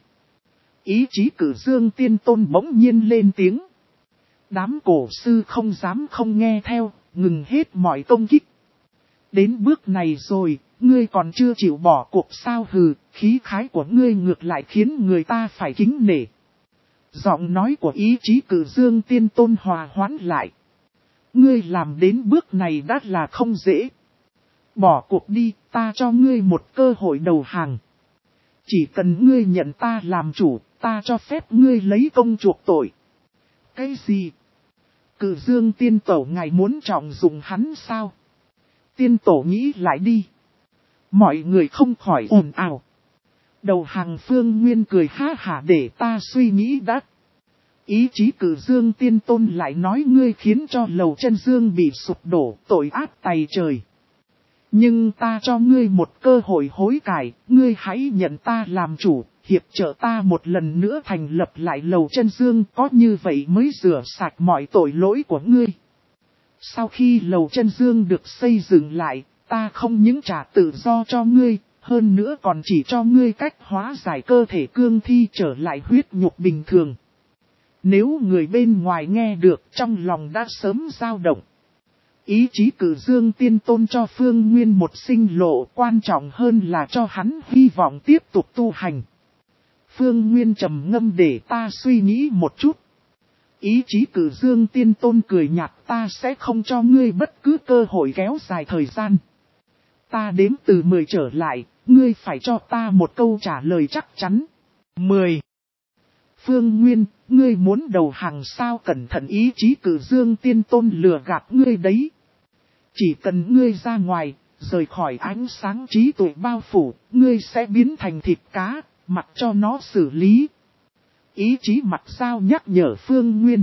Ý chí Cử Dương Tiên Tôn bỗng nhiên lên tiếng. Đám cổ sư không dám không nghe theo, ngừng hết mọi công kích. Đến bước này rồi, ngươi còn chưa chịu bỏ cuộc sao? Hừ, khí khái của ngươi ngược lại khiến người ta phải kính nể. Giọng nói của ý chí Cử Dương Tiên Tôn hòa hoãn lại. ngươi làm đến bước này đã là không dễ. Bỏ cuộc đi, ta cho ngươi một cơ hội đầu hàng. Chỉ cần ngươi nhận ta làm chủ, ta cho phép ngươi lấy công chuộc tội. Cái gì? Cự Dương tiên tổ ngài muốn trọng dụng hắn sao? Tiên tổ nghĩ lại đi. Mọi người không khỏi ồn ào. Đầu hàng Phương Nguyên cười ha hả để ta suy nghĩ đã. Ý chí Cự Dương tiên tôn lại nói ngươi khiến cho lầu chân dương bị sụp đổ, tội ác tày trời. Nhưng ta cho ngươi một cơ hội hối cải, ngươi hãy nhận ta làm chủ, hiệp trợ ta một lần nữa thành lập lại lầu chân dương, có như vậy mới rửa sạch mọi tội lỗi của ngươi. Sau khi lầu chân dương được xây dựng lại, ta không những trả tự do cho ngươi, hơn nữa còn chỉ cho ngươi cách hóa giải cơ thể cương thi trở lại huyết nhục bình thường. Nếu người bên ngoài nghe được, trong lòng đã sớm dao động. Ý chí Cự Dương tiên tôn cho Phương Nguyên một sinh lộ, quan trọng hơn là cho hắn hy vọng tiếp tục tu hành. Phương Nguyên trầm ngâm để ta suy nghĩ một chút. Ý chí Cự Dương tiên tôn cười nhạt, ta sẽ không cho ngươi bất cứ cơ hội kéo dài thời gian. Ta đếm từ mười trở lại, ngươi phải cho ta một câu trả lời chắc chắn. mười. Phương Nguyên, ngươi muốn đầu hàng sao? Cẩn thận, ý chí Cự Dương tiên tôn lừa gạt ngươi đấy. Chỉ cần ngươi ra ngoài, rời khỏi ánh sáng trí tuệ bao phủ, ngươi sẽ biến thành thịt cá, mặc cho nó xử lý. Ý chí Mặc Dao nhắc nhở Phương Nguyên.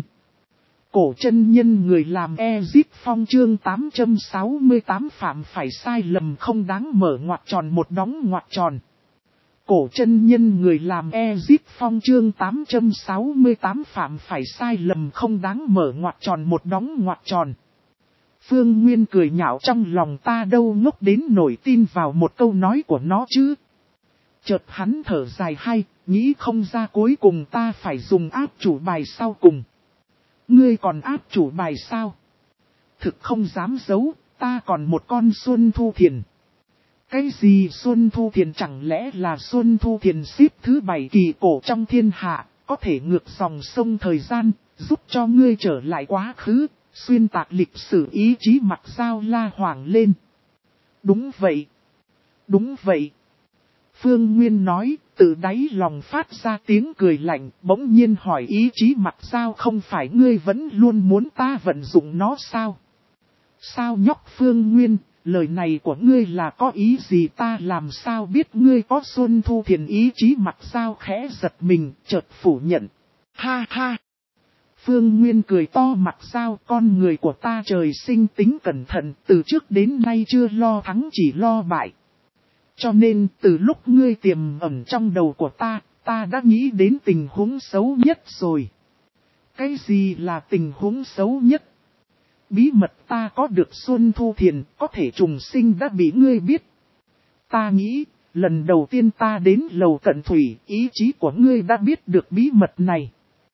Cổ chân nhân người làm Ezip Phong chương tám trăm sáu mươi tám phạm phải sai lầm không đáng mở ngoặc tròn một đóng ngoặc tròn. Cổ chân nhân người làm Ezip Phong chương tám trăm sáu mươi tám phạm phải sai lầm không đáng mở ngoặc tròn một đóng ngoặc tròn. Phương Nguyên cười nhạo trong lòng, ta đâu ngốc đến nổi tin vào một câu nói của nó chứ. Chợt hắn thở dài hay, nghĩ không ra cuối cùng ta phải dùng áp chủ bài sau cùng. Ngươi còn áp chủ bài sao? Thực không dám giấu, ta còn một con Xuân Thu Thiền. Cái gì Xuân Thu Thiền? Chẳng lẽ là Xuân Thu Thiền xếp thứ bảy kỳ cổ trong thiên hạ, có thể ngược dòng sông thời gian, giúp cho ngươi trở lại quá khứ, xuyên tạc lịch sử. Ý chí Mặc Dao la hoảng lên. Đúng vậy. Đúng vậy. Phương Nguyên nói, từ đáy lòng phát ra tiếng cười lạnh, bỗng nhiên hỏi ý chí Mặc Dao, không phải ngươi vẫn luôn muốn ta vận dụng nó sao? Sao nhóc Phương Nguyên, lời này của ngươi là có ý gì? Ta làm sao biết ngươi có Xuân Thu Thiền? Ý chí Mặc Dao khẽ giật mình, chợt phủ nhận. Ha ha! Phương Nguyên cười to. Mặc Dao, con người của ta trời sinh tính cẩn thận, từ trước đến nay chưa lo thắng chỉ lo bại. Cho nên từ lúc ngươi tiềm ẩn trong đầu của ta, ta đã nghĩ đến tình huống xấu nhất rồi. Cái gì là tình huống xấu nhất? Bí mật ta có được Xuân Thu Thiền, có thể trùng sinh đã bị ngươi biết. Ta nghĩ, lần đầu tiên ta đến lầu Cận Thủy, ý chí của ngươi đã biết được bí mật này.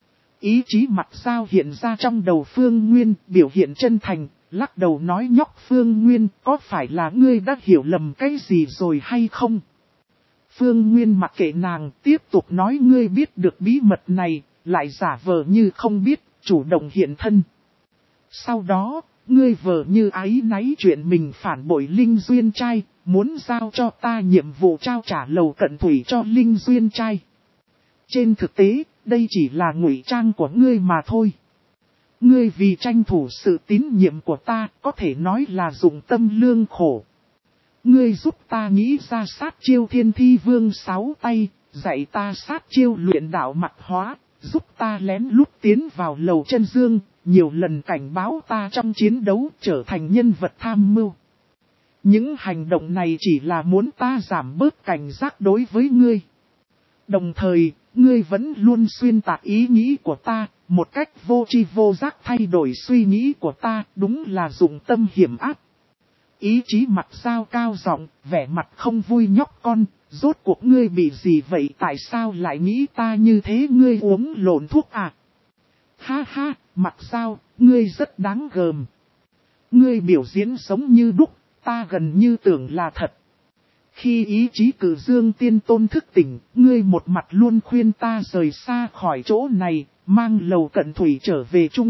Ý chí Mặc Dao hiện ra trong đầu Phương Nguyên, biểu hiện chân thành, lắc đầu nói, nhóc Phương Nguyên, có phải là ngươi đã hiểu lầm cái gì rồi hay không? Phương Nguyên mặc kệ nàng, tiếp tục nói, ngươi biết được bí mật này, lại giả vờ như không biết, chủ động hiện thân. Sau đó, ngươi vờ như áy náy chuyện mình phản bội Linh Duyên Trai, muốn giao cho ta nhiệm vụ trao trả lầu Cận Thủy cho Linh Duyên Trai. Trên thực tế, đây chỉ là ngụy trang của ngươi mà thôi. Ngươi vì tranh thủ sự tín nhiệm của ta, có thể nói là dụng tâm lương khổ. Ngươi giúp ta nghĩ ra sát chiêu Thiên Thi Vương sáu tay, dạy ta sát chiêu luyện đạo mặt hóa, giúp ta lén lút tiến vào lầu chân dương, nhiều lần cảnh báo ta trong chiến đấu trở thành nhân vật tham mưu. Những hành động này chỉ là muốn ta giảm bớt cảnh giác đối với ngươi. Đồng thời, ngươi vẫn luôn xuyên tạc ý nghĩ của ta, một cách vô tri vô giác thay đổi suy nghĩ của ta, đúng là dụng tâm hiểm ác. Ý chí Mặc Dao cao giọng, vẻ mặt không vui, nhóc con, rốt cuộc ngươi bị gì vậy? Tại sao lại nghĩ ta như thế? Ngươi uống lộn thuốc à? Ha ha, Mặc Dao, ngươi rất đáng gờm. Ngươi biểu diễn giống như đúc, ta gần như tưởng là thật. Khi ý chí Cự Dương tiên tôn thức tỉnh, ngươi một mặt luôn khuyên ta rời xa khỏi chỗ này, mang lầu Cận Thủy trở về Trung Châu,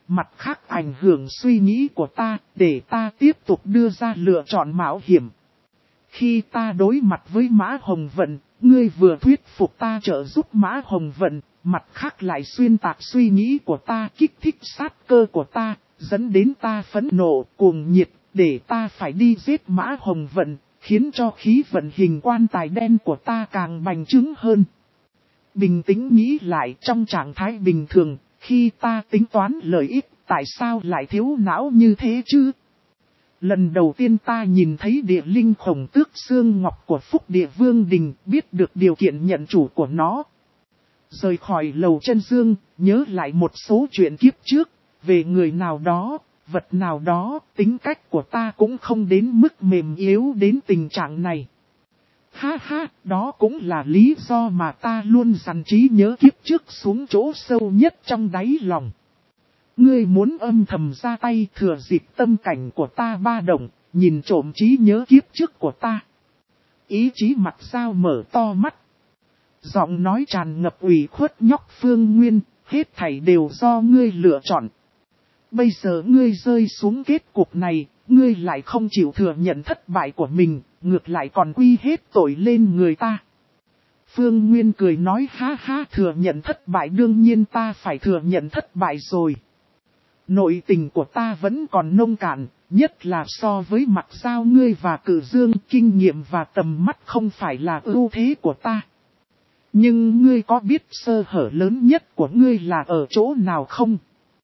mặt khác ảnh hưởng suy nghĩ của ta, để ta tiếp tục đưa ra lựa chọn mạo hiểm. Khi ta đối mặt với Mã Hồng Vận, ngươi vừa thuyết phục ta trợ giúp Mã Hồng Vận, mặt khác lại xuyên tạc suy nghĩ của ta, kích thích sát cơ của ta, dẫn đến ta phẫn nộ, cuồng nhiệt, để ta phải đi giết Mã Hồng Vận, khiến cho khí vận hình quan tài đen của ta càng bành trướng hơn. Bình tĩnh nghĩ lại, trong trạng thái bình thường, khi ta tính toán lợi ích, tại sao lại thiếu não như thế chứ? Lần đầu tiên ta nhìn thấy địa linh khổng tước xương ngọc của Phúc Địa Vương Đình, biết được điều kiện nhận chủ của nó. Rời khỏi lầu chân dương, nhớ lại một số chuyện kiếp trước, về người nào đó, vật nào đó, tính cách của ta cũng không đến mức mềm yếu đến tình trạng này. Ha ha, đó cũng là lý do mà ta luôn dằn trí nhớ kiếp trước xuống chỗ sâu nhất trong đáy lòng. Ngươi muốn âm thầm ra tay thừa dịp tâm cảnh của ta ba động, nhìn trộm trí nhớ kiếp trước của ta. Ý chí mặt sao mở to mắt. Giọng nói tràn ngập ủy khuất nhóc Phương Nguyên, hết thảy đều do ngươi lựa chọn. Bây giờ ngươi rơi xuống kết cục này, ngươi lại không chịu thừa nhận thất bại của mình, ngược lại còn quy hết tội lên người ta. Phương Nguyên cười nói ha ha, thừa nhận thất bại đương nhiên ta phải thừa nhận thất bại rồi. Nội tình của ta vẫn còn nông cạn, nhất là so với mặt sao ngươi và Cử Dương, kinh nghiệm và tầm mắt không phải là ưu thế của ta. Nhưng ngươi có biết sơ hở lớn nhất của ngươi là ở chỗ nào không?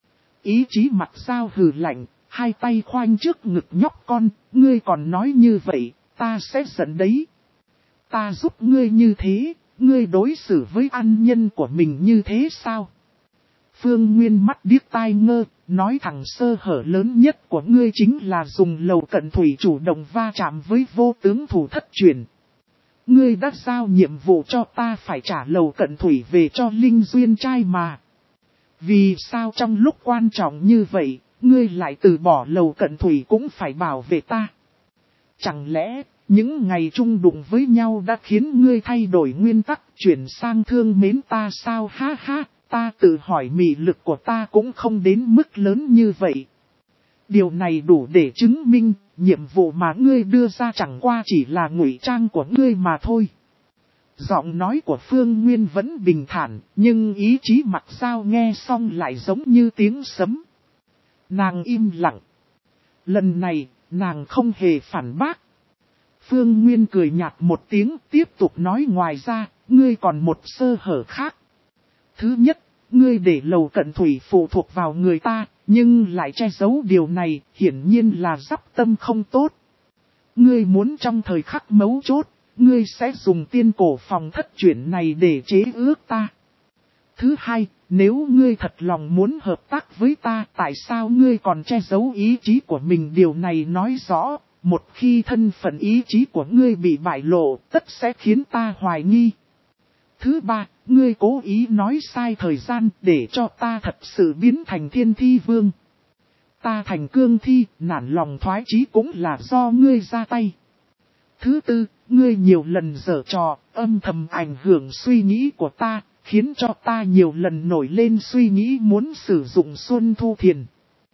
Ý chí mặt sao hừ lạnh, hai tay khoanh trước ngực nhóc con, ngươi còn nói như vậy, ta sẽ giận đấy. Ta giúp ngươi như thế, ngươi đối xử với ăn nhân của mình như thế sao? Phương Nguyên mắt điếc tai ngơ, nói thẳng sơ hở lớn nhất của ngươi chính là dùng lầu cận thủy chủ động va chạm với vô tướng thủ thất truyền. Ngươi đã giao nhiệm vụ cho ta phải trả lầu cận thủy về cho Linh Duyên trai mà. Vì sao trong lúc quan trọng như vậy, ngươi lại từ bỏ lầu cận thủy cũng phải bảo vệ ta? Chẳng lẽ, những ngày chung đụng với nhau đã khiến ngươi thay đổi nguyên tắc chuyển sang thương mến ta sao? Ha ha, ta tự hỏi mị lực của ta cũng không đến mức lớn như vậy. Điều này đủ để chứng minh, nhiệm vụ mà ngươi đưa ra chẳng qua chỉ là ngụy trang của ngươi mà thôi. Giọng nói của Phương Nguyên vẫn bình thản, nhưng ý chí mặt sao nghe xong lại giống như tiếng sấm. Nàng im lặng. Lần này, nàng không hề phản bác. Phương Nguyên cười nhạt một tiếng, tiếp tục nói ngoài ra, ngươi còn một sơ hở khác. Thứ nhất, ngươi để lầu cận thủy phụ thuộc vào người ta, nhưng lại che giấu điều này, hiển nhiên là dắp tâm không tốt. Ngươi muốn trong thời khắc mấu chốt, ngươi sẽ dùng tiên cổ phòng thất chuyển này để chế ước ta. Thứ hai, nếu ngươi thật lòng muốn hợp tác với ta, tại sao ngươi còn che giấu ý chí của mình? Điều này nói rõ, một khi thân phận ý chí của ngươi bị bại lộ, tất sẽ khiến ta hoài nghi. Thứ ba, ngươi cố ý nói sai thời gian để cho ta thật sự biến thành thiên thi vương. Ta thành cương thi, nản lòng thoái chí cũng là do ngươi ra tay. Thứ tư, ngươi nhiều lần giở trò, âm thầm ảnh hưởng suy nghĩ của ta, khiến cho ta nhiều lần nổi lên suy nghĩ muốn sử dụng Xuân Thu Thiền.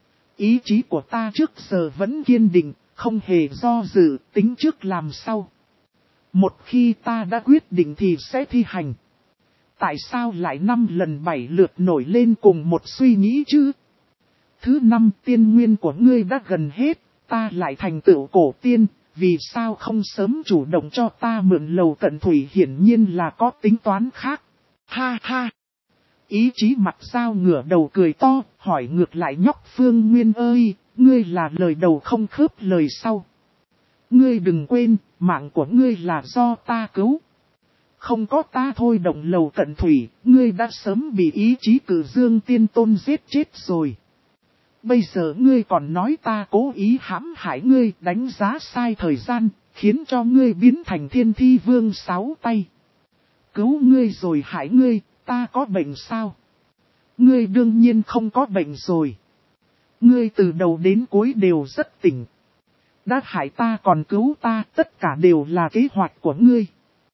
Ý chí của ta trước giờ vẫn kiên định, không hề do dự, tính trước làm sau. Một khi ta đã quyết định thì sẽ thi hành. Tại sao lại năm lần bảy lượt nổi lên cùng một suy nghĩ chứ? Thứ năm, tiên nguyên của ngươi đã gần hết, ta lại thành tựu cổ tiên, vì sao không sớm chủ động cho ta mượn lầu cận thủy? Hiển nhiên là có tính toán khác. Ha ha! Ý chí mặt sao ngửa đầu cười to, hỏi ngược lại nhóc Phương Nguyên ơi, ngươi là lời đầu không khớp lời sau. Ngươi đừng quên, mạng của ngươi là do ta cứu. Không có ta thôi động lầu cận thủy, ngươi đã sớm bị ý chí Cử Dương tiên tôn giết chết rồi. Bây giờ ngươi còn nói ta cố ý hãm hại ngươi, đánh giá sai thời gian, khiến cho ngươi biến thành thiên thi vương sáu tay. Cứu ngươi rồi hại ngươi, ta có bệnh sao? Ngươi đương nhiên không có bệnh rồi. Ngươi từ đầu đến cuối đều rất tỉnh. Đã hại ta còn cứu ta, tất cả đều là kế hoạch của ngươi.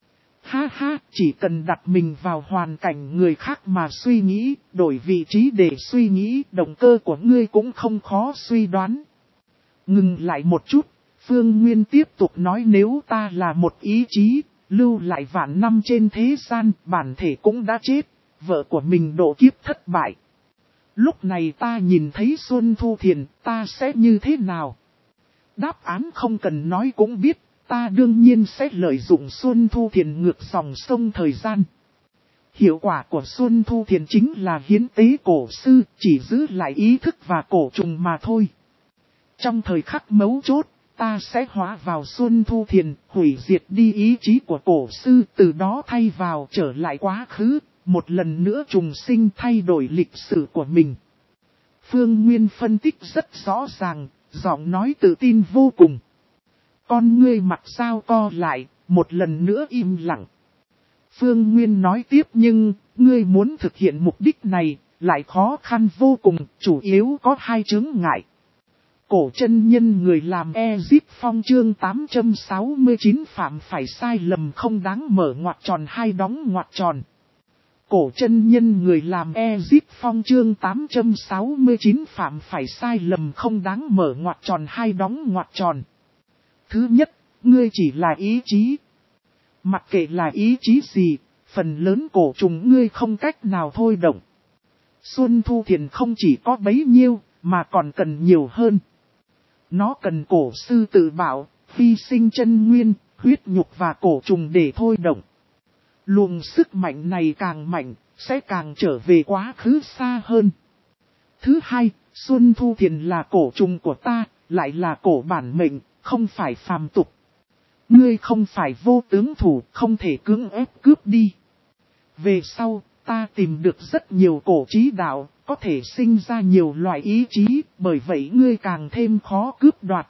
Ha ha, chỉ cần đặt mình vào hoàn cảnh người khác mà suy nghĩ, đổi vị trí để suy nghĩ, động cơ của ngươi cũng không khó suy đoán. Ngừng lại một chút, Phương Nguyên tiếp tục nói nếu ta là một ý chí, lưu lại vạn năm trên thế gian, bản thể cũng đã chết, vợ của mình độ kiếp thất bại. Lúc này ta nhìn thấy Xuân Thu Thiền, ta sẽ như thế nào? Đáp án không cần nói cũng biết, ta đương nhiên sẽ lợi dụng Xuân Thu Thiền ngược dòng sông thời gian. Hiệu quả của Xuân Thu Thiền chính là hiến tế cổ sư, chỉ giữ lại ý thức và cổ trùng mà thôi. Trong thời khắc mấu chốt, ta sẽ hóa vào Xuân Thu Thiền, hủy diệt đi ý chí của cổ sư, từ đó thay vào trở lại quá khứ, một lần nữa trùng sinh thay đổi lịch sử của mình. Phương Nguyên phân tích rất rõ ràng, giọng nói tự tin vô cùng. Con ngươi mặt sao co lại, một lần nữa im lặng. Phương Nguyên nói tiếp nhưng, ngươi muốn thực hiện mục đích này, lại khó khăn vô cùng, chủ yếu có hai chướng ngại. Cổ chân nhân người làm Ezip Phong chương tám trăm sáu mươi chín phạm phải sai lầm không đáng mở ngoặc tròn hay đóng ngoặc tròn. Cổ chân nhân người làm Ezip Phong chương tám trăm sáu mươi chín phạm phải sai lầm không đáng mở ngoặc tròn hay đóng ngoặc tròn. Thứ nhất, ngươi chỉ là ý chí. Mặc kệ là ý chí gì, phần lớn cổ trùng ngươi không cách nào thôi động. Xuân Thu Thiền không chỉ có bấy nhiêu, mà còn cần nhiều hơn. Nó cần cổ sư tự bảo, phi sinh chân nguyên, huyết nhục và cổ trùng để thôi động. Luồng sức mạnh này càng mạnh, sẽ càng trở về quá khứ xa hơn. Thứ hai, Xuân Thu Thiền là cổ trùng của ta, lại là cổ bản mệnh, không phải phàm tục. Ngươi không phải vô tướng thủ, không thể cưỡng ép cướp đi. Về sau, ta tìm được rất nhiều cổ trí đạo, có thể sinh ra nhiều loại ý chí, bởi vậy ngươi càng thêm khó cướp đoạt.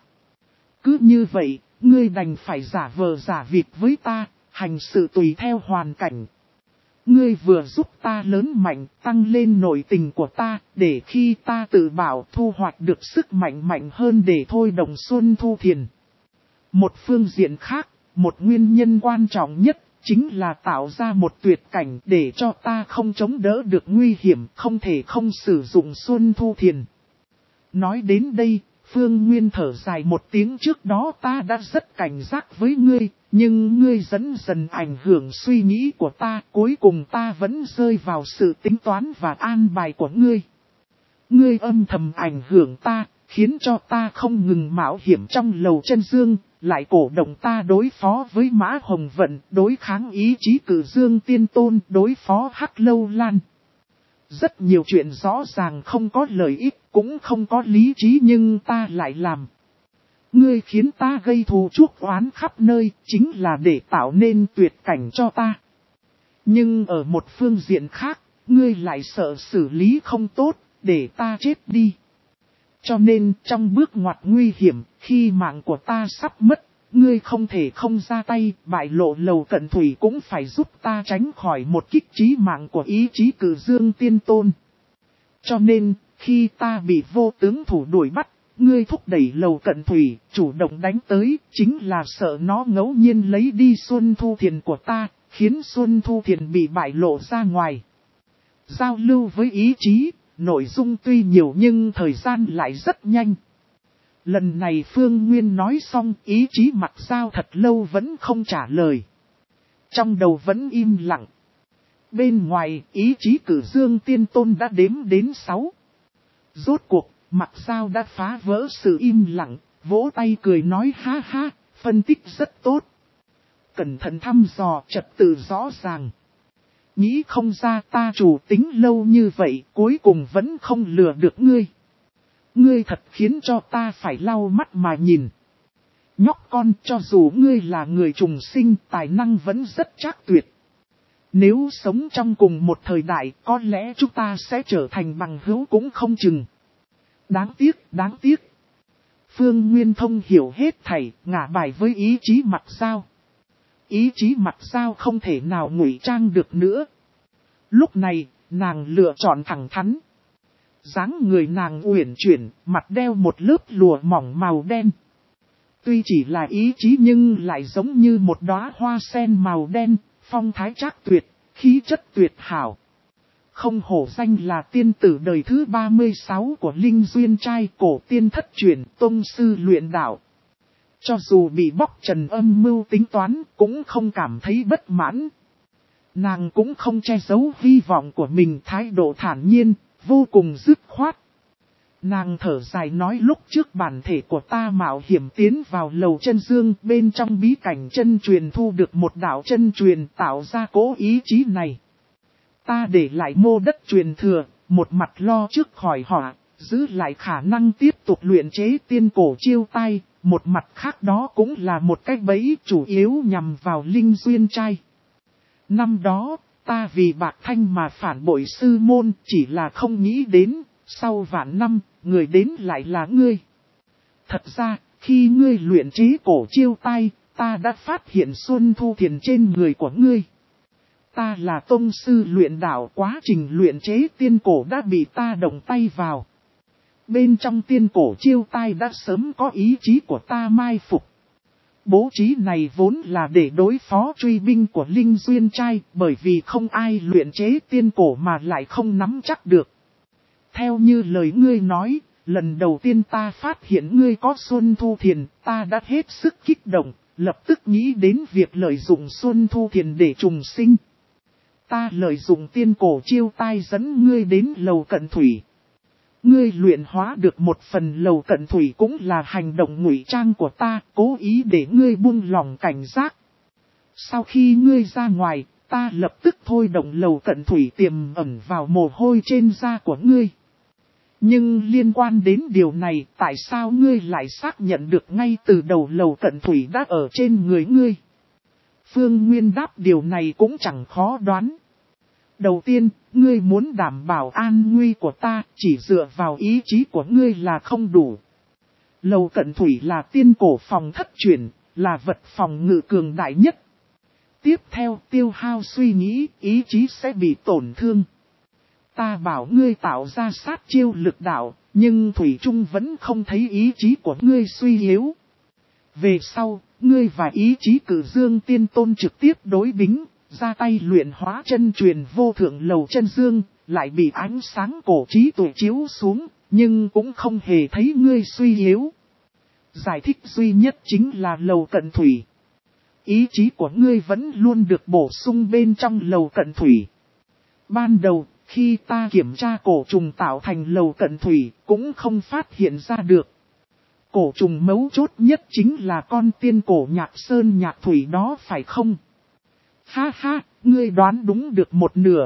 Cứ như vậy, ngươi đành phải giả vờ giả vịt với ta, hành sự tùy theo hoàn cảnh. Ngươi vừa giúp ta lớn mạnh, tăng lên nội tình của ta, để khi ta tự bảo thu hoạch được sức mạnh mạnh hơn để thôi động Xuân Thu Thiền. Một phương diện khác, một nguyên nhân quan trọng nhất, chính là tạo ra một tuyệt cảnh để cho ta không chống đỡ được nguy hiểm, không thể không sử dụng Xuân Thu Thiền. Nói đến đây, Phương Nguyên thở dài một tiếng trước đó ta đã rất cảnh giác với ngươi, nhưng ngươi dần dần ảnh hưởng suy nghĩ của ta, cuối cùng ta vẫn rơi vào sự tính toán và an bài của ngươi. Ngươi âm thầm ảnh hưởng ta, khiến cho ta không ngừng mạo hiểm trong lầu chân dương, lại cổ động ta đối phó với Mã Hồng Vận, đối kháng ý chí Cử Dương Tiên Tôn, đối phó Hắc Lâu Lan. Rất nhiều chuyện rõ ràng không có lợi ích, cũng không có lý trí nhưng ta lại làm. Ngươi khiến ta gây thù chuốc oán khắp nơi, chính là để tạo nên tuyệt cảnh cho ta. Nhưng ở một phương diện khác, ngươi lại sợ xử lý không tốt, để ta chết đi. Cho nên trong bước ngoặt nguy hiểm, khi mạng của ta sắp mất, ngươi không thể không ra tay, bại lộ Lầu Cận Thủy cũng phải giúp ta tránh khỏi một kích chí mạng của ý chí Cử Dương Tiên Tôn. Cho nên, khi ta bị vô tướng thủ đuổi bắt, ngươi thúc đẩy Lầu Cận Thủy, chủ động đánh tới, chính là sợ nó ngẫu nhiên lấy đi Xuân Thu Thiền của ta, khiến Xuân Thu Thiền bị bại lộ ra ngoài. Giao lưu với ý chí, nội dung tuy nhiều nhưng thời gian lại rất nhanh. Lần này Phương Nguyên nói xong, ý chí Mặc Giao thật lâu vẫn không trả lời. Trong đầu vẫn im lặng. Bên ngoài, ý chí Cử Dương Tiên Tôn đã đếm đến sáu. Rốt cuộc, Mặc Giao đã phá vỡ sự im lặng, vỗ tay cười nói ha ha, phân tích rất tốt. Cẩn thận thăm dò, trật tự rõ ràng. Nghĩ không ra ta chủ tính lâu như vậy, cuối cùng vẫn không lừa được ngươi. Ngươi thật khiến cho ta phải lau mắt mà nhìn. Nhóc con, cho dù ngươi là người trùng sinh, tài năng vẫn rất trác tuyệt. Nếu sống trong cùng một thời đại, có lẽ chúng ta sẽ trở thành bằng hữu cũng không chừng. Đáng tiếc, đáng tiếc. Phương Nguyên Thông hiểu hết thảy, ngả bài với ý chí Mặc Giao. Ý chí Mặc Giao không thể nào ngụy trang được nữa. Lúc này, nàng lựa chọn thẳng thắn. Dáng người nàng uyển chuyển, mặt đeo một lớp lụa mỏng màu đen. Tuy chỉ là ý chí nhưng lại giống như một đóa hoa sen màu đen, phong thái trác tuyệt, khí chất tuyệt hảo. Không hổ danh là tiên tử đời thứ ba mươi sáu của Linh Duyên trai cổ tiên thất truyền tông sư luyện đạo. Cho dù bị bóc trần âm mưu tính toán cũng không cảm thấy bất mãn. Nàng cũng không che giấu hy vọng của mình, thái độ thản nhiên, vô cùng dứt khoát. Nàng thở dài nói lúc trước bản thể của ta mạo hiểm tiến vào lầu chân dương, bên trong bí cảnh chân truyền thu được một đạo chân truyền tạo ra cố ý chí này. Ta để lại mô đất truyền thừa, một mặt lo trước khỏi họa, giữ lại khả năng tiếp tục luyện chế tiên cổ chiêu tai, một mặt khác đó cũng là một cách bẫy chủ yếu nhằm vào Linh Duyên trai. Năm đó, ta vì bạc thanh mà phản bội sư môn, chỉ là không nghĩ đến, sau vạn năm, người đến lại là ngươi. Thật ra, khi ngươi luyện chế cổ chiêu tai, ta đã phát hiện Xuân Thu Thiền trên người của ngươi. Ta là tông sư luyện đạo, quá trình luyện chế tiên cổ đã bị ta động tay vào. Bên trong tiên cổ chiêu tai đã sớm có ý chí của ta mai phục. Bố trí này vốn là để đối phó truy binh của Linh Duyên trai, bởi vì không ai luyện chế tiên cổ mà lại không nắm chắc được. Theo như lời ngươi nói, lần đầu tiên ta phát hiện ngươi có Xuân Thu Thiền, ta đã hết sức kích động, lập tức nghĩ đến việc lợi dụng Xuân Thu Thiền để trùng sinh. Ta lợi dụng tiên cổ chiêu tai dẫn ngươi đến lầu cận thủy. Ngươi luyện hóa được một phần lầu cận thủy cũng là hành động ngụy trang của ta, cố ý để ngươi buông lòng cảnh giác. Sau khi ngươi ra ngoài, ta lập tức thôi động lầu cận thủy tiềm ẩn vào mồ hôi trên da của ngươi. Nhưng liên quan đến điều này, tại sao ngươi lại xác nhận được ngay từ đầu lầu cận thủy đã ở trên người ngươi? Phương Nguyên đáp điều này cũng chẳng khó đoán. Đầu tiên, ngươi muốn đảm bảo an nguy của ta, chỉ dựa vào ý chí của ngươi là không đủ. Lầu cận thủy là tiên cổ phòng thất truyền, là vật phòng ngự cường đại nhất. Tiếp theo, tiêu hao suy nghĩ, ý chí sẽ bị tổn thương. Ta bảo ngươi tạo ra sát chiêu lực đạo, nhưng Thủy Trung vẫn không thấy ý chí của ngươi suy yếu. Về sau, ngươi và ý chí Cử Dương Tiên Tôn trực tiếp đối bính, ra tay luyện hóa chân truyền vô thượng lầu chân dương, lại bị ánh sáng cổ trí tuệ chiếu xuống, nhưng cũng không hề thấy ngươi suy yếu. Giải thích duy nhất chính là lầu cận thủy. Ý chí của ngươi vẫn luôn được bổ sung bên trong lầu cận thủy. Ban đầu, khi ta kiểm tra cổ trùng tạo thành lầu cận thủy, cũng không phát hiện ra được. Cổ trùng mấu chốt nhất chính là con tiên cổ nhạc sơn nhạc thủy đó phải không? Ha ha, ngươi đoán đúng được một nửa.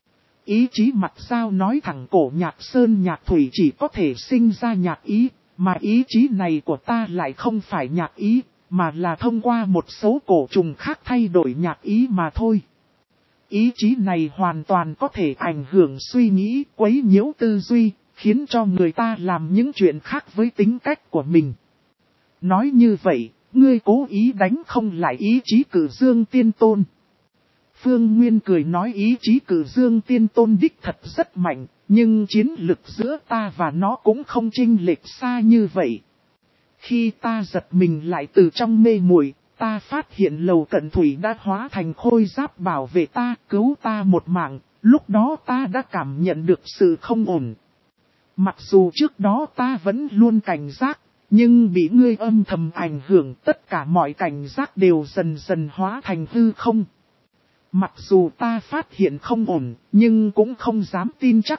Ý chí mặt sao nói thẳng cổ nhạc sơn nhạc thủy chỉ có thể sinh ra nhạc ý, mà ý chí này của ta lại không phải nhạc ý, mà là thông qua một số cổ trùng khác thay đổi nhạc ý mà thôi. Ý chí này hoàn toàn có thể ảnh hưởng suy nghĩ, quấy nhiễu tư duy, khiến cho người ta làm những chuyện khác với tính cách của mình. Nói như vậy, ngươi cố ý đánh không lại ý chí Cử Dương Tiên Tôn. Phương Nguyên cười nói ý chí Cử Dương Tiên Tôn đích thật rất mạnh, nhưng chiến lực giữa ta và nó cũng không chênh lệch xa như vậy. Khi ta giật mình lại từ trong mê muội, ta phát hiện lầu cận thủy đã hóa thành khôi giáp bảo vệ ta, cứu ta một mạng, lúc đó ta đã cảm nhận được sự không ổn. Mặc dù trước đó ta vẫn luôn cảnh giác, nhưng bị ngươi âm thầm ảnh hưởng, tất cả mọi cảnh giác đều dần dần hóa thành hư không. Mặc dù ta phát hiện không ổn, nhưng cũng không dám tin chắc.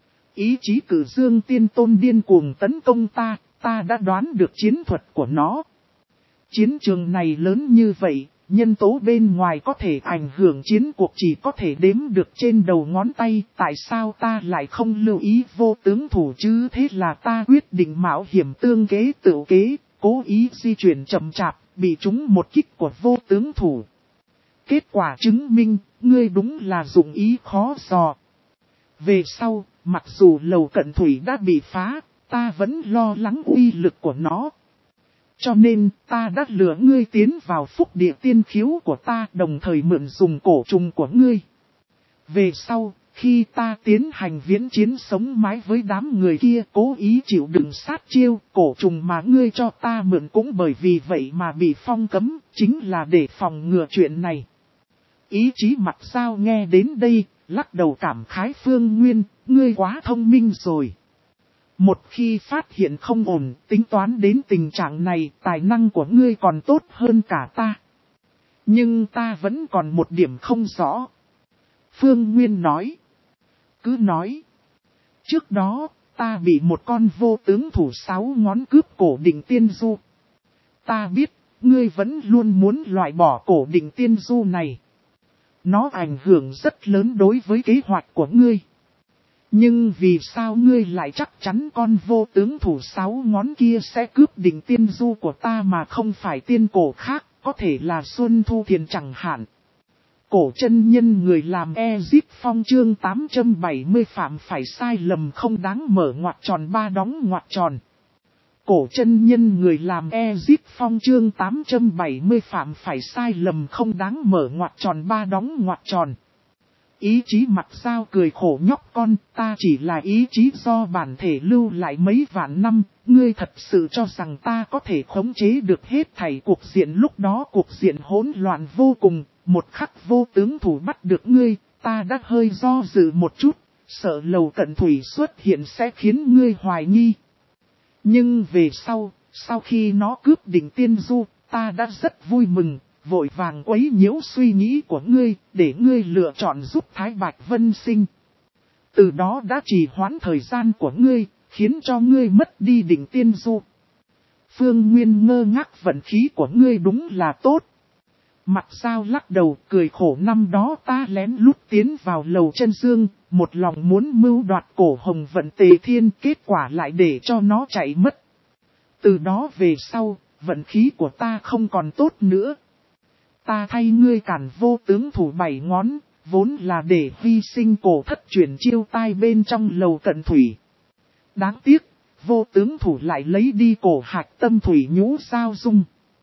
Ý chí Cử Dương Tiên Tôn điên cuồng tấn công ta, ta đã đoán được chiến thuật của nó. Chiến trường này lớn như vậy, nhân tố bên ngoài có thể ảnh hưởng chiến cuộc chỉ có thể đếm được trên đầu ngón tay. Tại sao ta lại không lưu ý vô tướng thủ chứ? Thế là ta quyết định mạo hiểm tương kế tự kế, cố ý di chuyển chậm chạp, bị trúng một kích của vô tướng thủ. Kết quả chứng minh, ngươi đúng là dụng ý khó dò. Về sau, mặc dù lầu cận thủy đã bị phá, ta vẫn lo lắng uy lực của nó. Cho nên, ta đã lừa ngươi tiến vào phúc địa tiên khiếu của ta, đồng thời mượn dùng cổ trùng của ngươi. Về sau, khi ta tiến hành viễn chiến sống mái với đám người kia, cố ý chịu đựng sát chiêu, cổ trùng mà ngươi cho ta mượn cũng bởi vì vậy mà bị phong cấm, chính là để phòng ngừa chuyện này. Ý chí mặt sao nghe đến đây, lắc đầu cảm khái Phương Nguyên, ngươi quá thông minh rồi. Một khi phát hiện không ổn, tính toán đến tình trạng này, tài năng của ngươi còn tốt hơn cả ta. Nhưng ta vẫn còn một điểm không rõ. Phương Nguyên nói. Cứ nói. Trước đó, ta bị một con vô tướng thủ sáu ngón cướp cổ Định Tiên Du. Ta biết, ngươi vẫn luôn muốn loại bỏ cổ Định Tiên Du này. Nó ảnh hưởng rất lớn đối với kế hoạch của ngươi. Nhưng vì sao ngươi lại chắc chắn con vô tướng thủ sáu ngón kia sẽ cướp Định Tiên Du của ta mà không phải tiên cổ khác, có thể là Xuân Thu Thiền chẳng hạn. Cổ chân nhân người làm Ezip Phong chương tám trăm bảy mươi phạm phải sai lầm không đáng mở ngoặc tròn ba đóng ngoặc tròn. Cổ chân nhân người làm Ezip Phong chương tám trăm bảy mươi phạm phải sai lầm không đáng mở ngoặc tròn ba đóng ngoặc tròn. Ý chí mặt sao cười khổ nhóc con, ta chỉ là ý chí do bản thể lưu lại mấy vạn năm, ngươi thật sự cho rằng ta có thể khống chế được hết thảy cuộc diện lúc đó cuộc diện hỗn loạn vô cùng, một khắc vô tướng thủ bắt được ngươi, ta đã hơi do dự một chút, sợ Lầu Cận Thủy xuất hiện sẽ khiến ngươi hoài nghi. Nhưng về sau, sau khi nó cướp Định Tiên Du, ta đã rất vui mừng. Vội vàng quấy nhiễu suy nghĩ của ngươi, để ngươi lựa chọn giúp Thái Bạch Vân sinh. Từ đó đã trì hoãn thời gian của ngươi, khiến cho ngươi mất đi Định Tiên Du. Phương Nguyên ngơ ngác vận khí của ngươi đúng là tốt. Mặt sao lắc đầu cười khổ năm đó ta lén lút tiến vào Lầu Chân Dương, một lòng muốn mưu đoạt cổ Hồng Vận Tề Thiên, kết quả lại để cho nó chạy mất. Từ đó về sau, vận khí của ta không còn tốt nữa. Ta thay ngươi cản vô tướng thủ bảy ngón, vốn là để hy sinh cổ thất chuyển chiêu tai bên trong Lầu Cận Thủy. Đáng tiếc, vô tướng thủ lại lấy đi cổ hạch tâm thủy nhũ sao dung.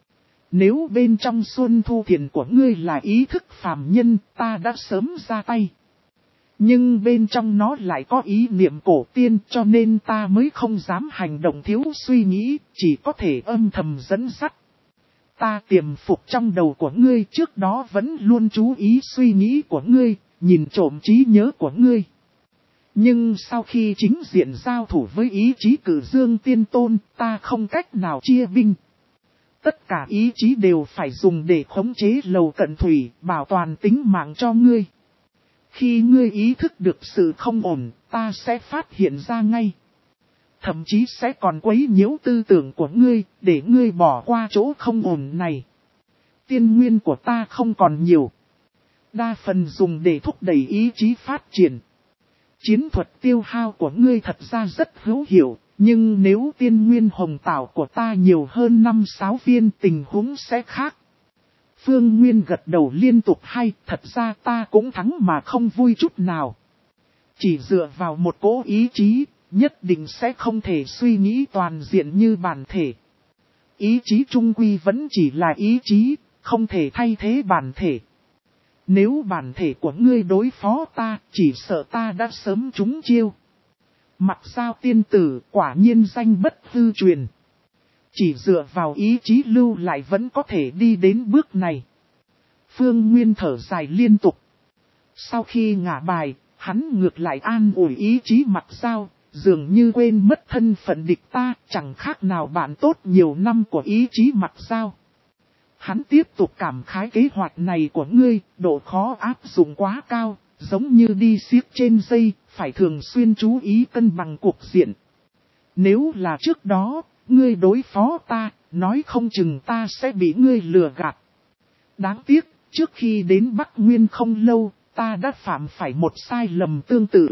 Nếu bên trong Xuân Thu Thiền của ngươi là ý thức phàm nhân, ta đã sớm ra tay. Nhưng bên trong nó lại có ý niệm cổ tiên, cho nên ta mới không dám hành động thiếu suy nghĩ, chỉ có thể âm thầm dẫn dắt. Ta tiềm phục trong đầu của ngươi, trước đó vẫn luôn chú ý suy nghĩ của ngươi, nhìn trộm trí nhớ của ngươi. Nhưng sau khi chính diện giao thủ với ý chí Cử Dương Tiên Tôn, ta không cách nào chia binh. Tất cả ý chí đều phải dùng để khống chế Lầu Cận Thủy, bảo toàn tính mạng cho ngươi. Khi ngươi ý thức được sự không ổn, ta sẽ phát hiện ra ngay. Thậm chí sẽ còn quấy nhiễu tư tưởng của ngươi, để ngươi bỏ qua chỗ không ổn này. Tiên nguyên của ta không còn nhiều. Đa phần dùng để thúc đẩy ý chí phát triển. Chiến thuật tiêu hao của ngươi thật ra rất hữu hiệu, nhưng nếu tiên nguyên hồng tảo của ta nhiều hơn năm sáu viên tình huống sẽ khác. Phương Nguyên gật đầu liên tục hay, thật ra ta cũng thắng mà không vui chút nào. Chỉ dựa vào một cỗ ý chí, nhất định sẽ không thể suy nghĩ toàn diện như bản thể. Ý chí trung quy vẫn chỉ là ý chí, không thể thay thế bản thể. Nếu bản thể của ngươi đối phó ta, chỉ sợ ta đã sớm trúng chiêu. Mặc sao tiên tử quả nhiên danh bất hư truyền. Chỉ dựa vào ý chí lưu lại vẫn có thể đi đến bước này. Phương Nguyên thở dài liên tục. Sau khi ngả bài, hắn ngược lại an ủi ý chí Mặc sao, dường như quên mất thân phận địch ta, chẳng khác nào bạn tốt nhiều năm của ý chí Mặc sao. Hắn tiếp tục cảm khái kế hoạch này của ngươi, độ khó áp dụng quá cao, giống như đi xiếc trên dây, phải thường xuyên chú ý cân bằng cuộc diện. Nếu là trước đó, ngươi đối phó ta, nói không chừng ta sẽ bị ngươi lừa gạt. Đáng tiếc, trước khi đến Bắc Nguyên không lâu, ta đã phạm phải một sai lầm tương tự.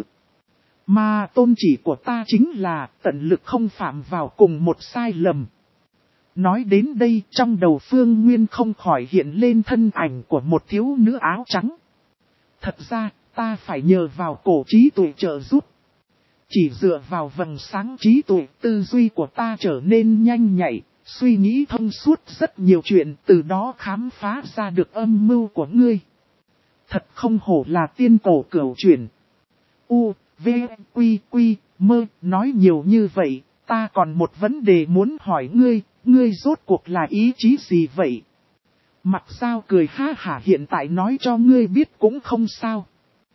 Mà tôn chỉ của ta chính là tận lực không phạm vào cùng một sai lầm. Nói đến đây, trong đầu Phương Nguyên không khỏi hiện lên thân ảnh của một thiếu nữ áo trắng. Thật ra, ta phải nhờ vào cổ trí tuệ trợ giúp. Chỉ dựa vào vầng sáng trí tuệ, tư duy của ta trở nên nhanh nhạy, suy nghĩ thông suốt rất nhiều chuyện, từ đó khám phá ra được âm mưu của ngươi. Thật không hổ là tiên cổ cửu chuyển. U, V, Quy, Quy, Mơ, nói nhiều như vậy, ta còn một vấn đề muốn hỏi ngươi, ngươi rốt cuộc là ý chí gì vậy? Mặt Dao cười ha hả, hiện tại nói cho ngươi biết cũng không sao.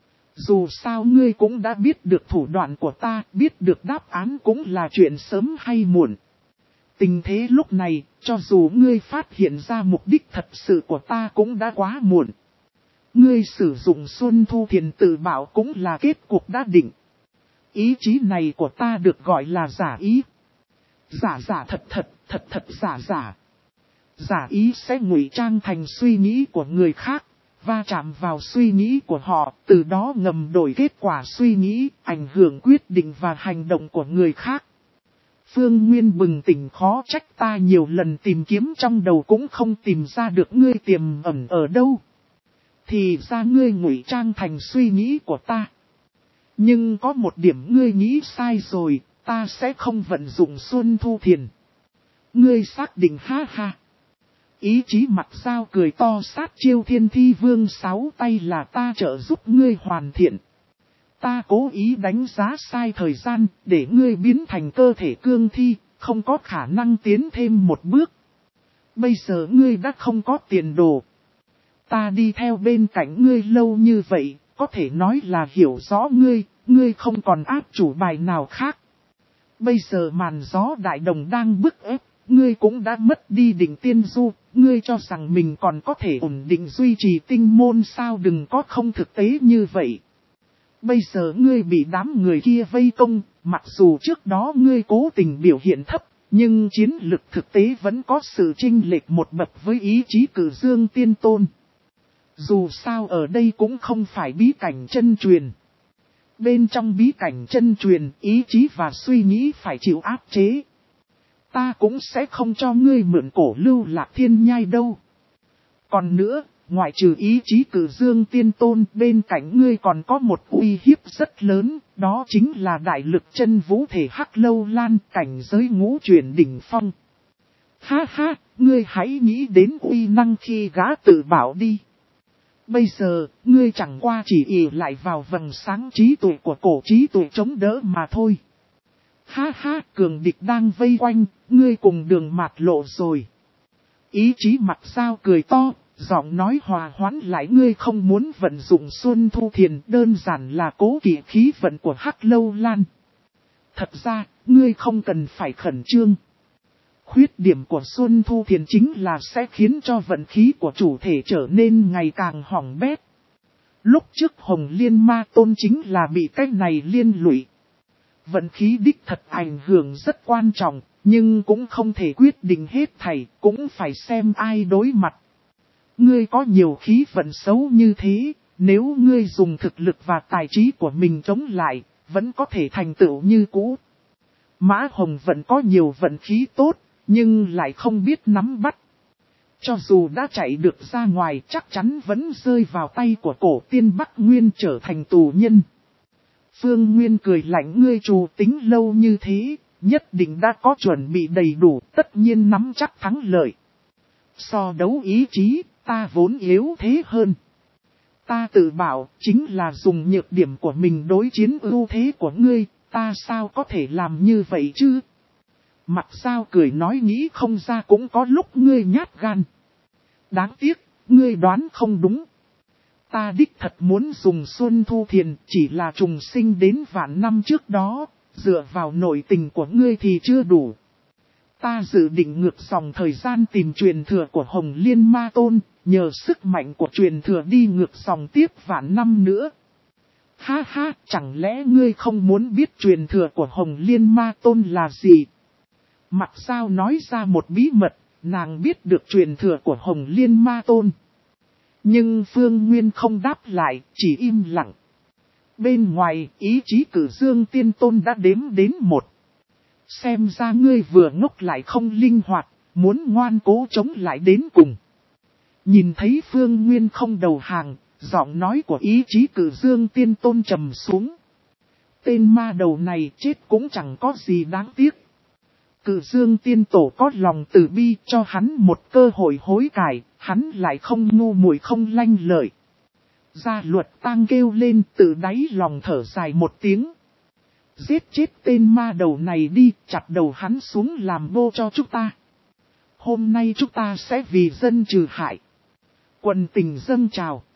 Dù sao ngươi cũng đã biết được thủ đoạn của ta, biết được đáp án cũng là chuyện sớm hay muộn. Tình thế lúc này, cho dù ngươi phát hiện ra mục đích thật sự của ta cũng đã quá muộn. Ngươi sử dụng Xuân Thu Thiền Tự Bảo cũng là kết cục đã định. Ý chí này của ta được gọi là giả ý. Giả giả thật thật, thật thật giả giả. Giả ý sẽ ngụy trang thành suy nghĩ của người khác, va chạm vào suy nghĩ của họ, từ đó ngầm đổi kết quả suy nghĩ, ảnh hưởng quyết định và hành động của người khác. Phương Nguyên bừng tỉnh, khó trách ta nhiều lần tìm kiếm trong đầu cũng không tìm ra được ngươi tiềm ẩn ở đâu. Thì ra ngươi ngụy trang thành suy nghĩ của ta. Nhưng có một điểm ngươi nghĩ sai rồi, ta sẽ không vận dụng Xuân Thu Thiền. Ngươi xác định, ha ha. Ý chí Mặt Dao cười to, sát chiêu Thiên Thi Vương sáu tay là ta trợ giúp ngươi hoàn thiện. Ta cố ý đánh giá sai thời gian, để ngươi biến thành cơ thể cương thi, không có khả năng tiến thêm một bước. Bây giờ ngươi đã không có tiền đồ. Ta đi theo bên cạnh ngươi lâu như vậy, có thể nói là hiểu rõ ngươi, ngươi không còn áp chủ bài nào khác. Bây giờ màn gió đại đồng đang bức ép, ngươi cũng đã mất đi đỉnh tiên du, ngươi cho rằng mình còn có thể ổn định duy trì tinh môn sao, đừng có không thực tế như vậy. Bây giờ ngươi bị đám người kia vây công, mặc dù trước đó ngươi cố tình biểu hiện thấp, nhưng chiến lực thực tế vẫn có sự chênh lệch một bậc với ý chí Cử Dương Tiên Tôn. Dù sao ở đây cũng không phải bí cảnh chân truyền. Bên trong bí cảnh chân truyền, ý chí và suy nghĩ phải chịu áp chế. Ta cũng sẽ không cho ngươi mượn cổ lưu Lạc Thiên Nhai đâu. Còn nữa, ngoại trừ ý chí Cử Dương Tiên Tôn, bên cạnh ngươi còn có một uy hiếp rất lớn, đó chính là đại lực chân vũ thể Hắc Lâu Lan, cảnh giới ngũ chuyển đỉnh phong. Ha ha, ngươi hãy nghĩ đến uy năng khi gã tự bảo đi. Bây giờ, ngươi chẳng qua chỉ ỷ lại vào vầng sáng trí tuệ của cổ trí tuệ chống đỡ mà thôi. Ha ha, cường địch đang vây quanh, ngươi cùng đường mạt lộ rồi. Ý chí Mặt Dao cười to, giọng nói hòa hoãn lại, ngươi không muốn vận dụng Xuân Thu Thiền, đơn giản là cố kỵ khí vận của Hắc Lâu Lan. Thật ra, ngươi không cần phải khẩn trương. Khuyết điểm của Xuân Thu Thiền chính là sẽ khiến cho vận khí của chủ thể trở nên ngày càng hỏng bét. Lúc trước Hồng Liên Ma Tôn chính là bị cái này liên lụy. Vận khí đích thật ảnh hưởng rất quan trọng, nhưng cũng không thể quyết định hết thảy, cũng phải xem ai đối mặt. Ngươi có nhiều khí vận xấu như thế, nếu ngươi dùng thực lực và tài trí của mình chống lại, vẫn có thể thành tựu như cũ. Mã Hồng vẫn có nhiều vận khí tốt, nhưng lại không biết nắm bắt. Cho dù đã chạy được ra ngoài, chắc chắn vẫn rơi vào tay của cổ tiên Bắc Nguyên, trở thành tù nhân. Phương Nguyên cười lạnh, ngươi trù tính lâu như thế, nhất định đã có chuẩn bị đầy đủ, tất nhiên nắm chắc thắng lợi. So đấu ý chí, ta vốn yếu thế hơn. Ta tự bảo, chính là dùng nhược điểm của mình đối chiến ưu thế của ngươi, ta sao có thể làm như vậy chứ? Mặt Dao cười nói, nghĩ không ra cũng có lúc ngươi nhát gan. Đáng tiếc, ngươi đoán không đúng. Ta đích thật muốn dùng Xuân Thu Thiền, chỉ là trùng sinh đến vạn năm trước đó, dựa vào nội tình của ngươi thì chưa đủ. Ta dự định ngược dòng thời gian tìm truyền thừa của Hồng Liên Ma Tôn, nhờ sức mạnh của truyền thừa đi ngược dòng tiếp vạn năm nữa. Ha ha, chẳng lẽ ngươi không muốn biết truyền thừa của Hồng Liên Ma Tôn là gì? Mặt Dao nói ra một bí mật, nàng biết được truyền thừa của Hồng Liên Ma Tôn. Nhưng Phương Nguyên không đáp lại, chỉ im lặng. Bên ngoài, ý chí Cử Dương Tiên Tôn đã đếm đến một. Xem ra ngươi vừa ngốc lại không linh hoạt, muốn ngoan cố chống lại đến cùng. Nhìn thấy Phương Nguyên không đầu hàng, giọng nói của ý chí Cử Dương Tiên Tôn trầm xuống. Tên ma đầu này chết cũng chẳng có gì đáng tiếc. Cử Dương Tiên Tổ có lòng từ bi, cho hắn một cơ hội hối cải, hắn lại không ngu muội không lanh lợi. Gia Luật Tang kêu lên, từ đáy lòng thở dài một tiếng. Giết chết tên ma đầu này đi, chặt đầu hắn xuống làm bô cho chúng ta. Hôm nay chúng ta sẽ vì dân trừ hại. Quần tình dâng trào.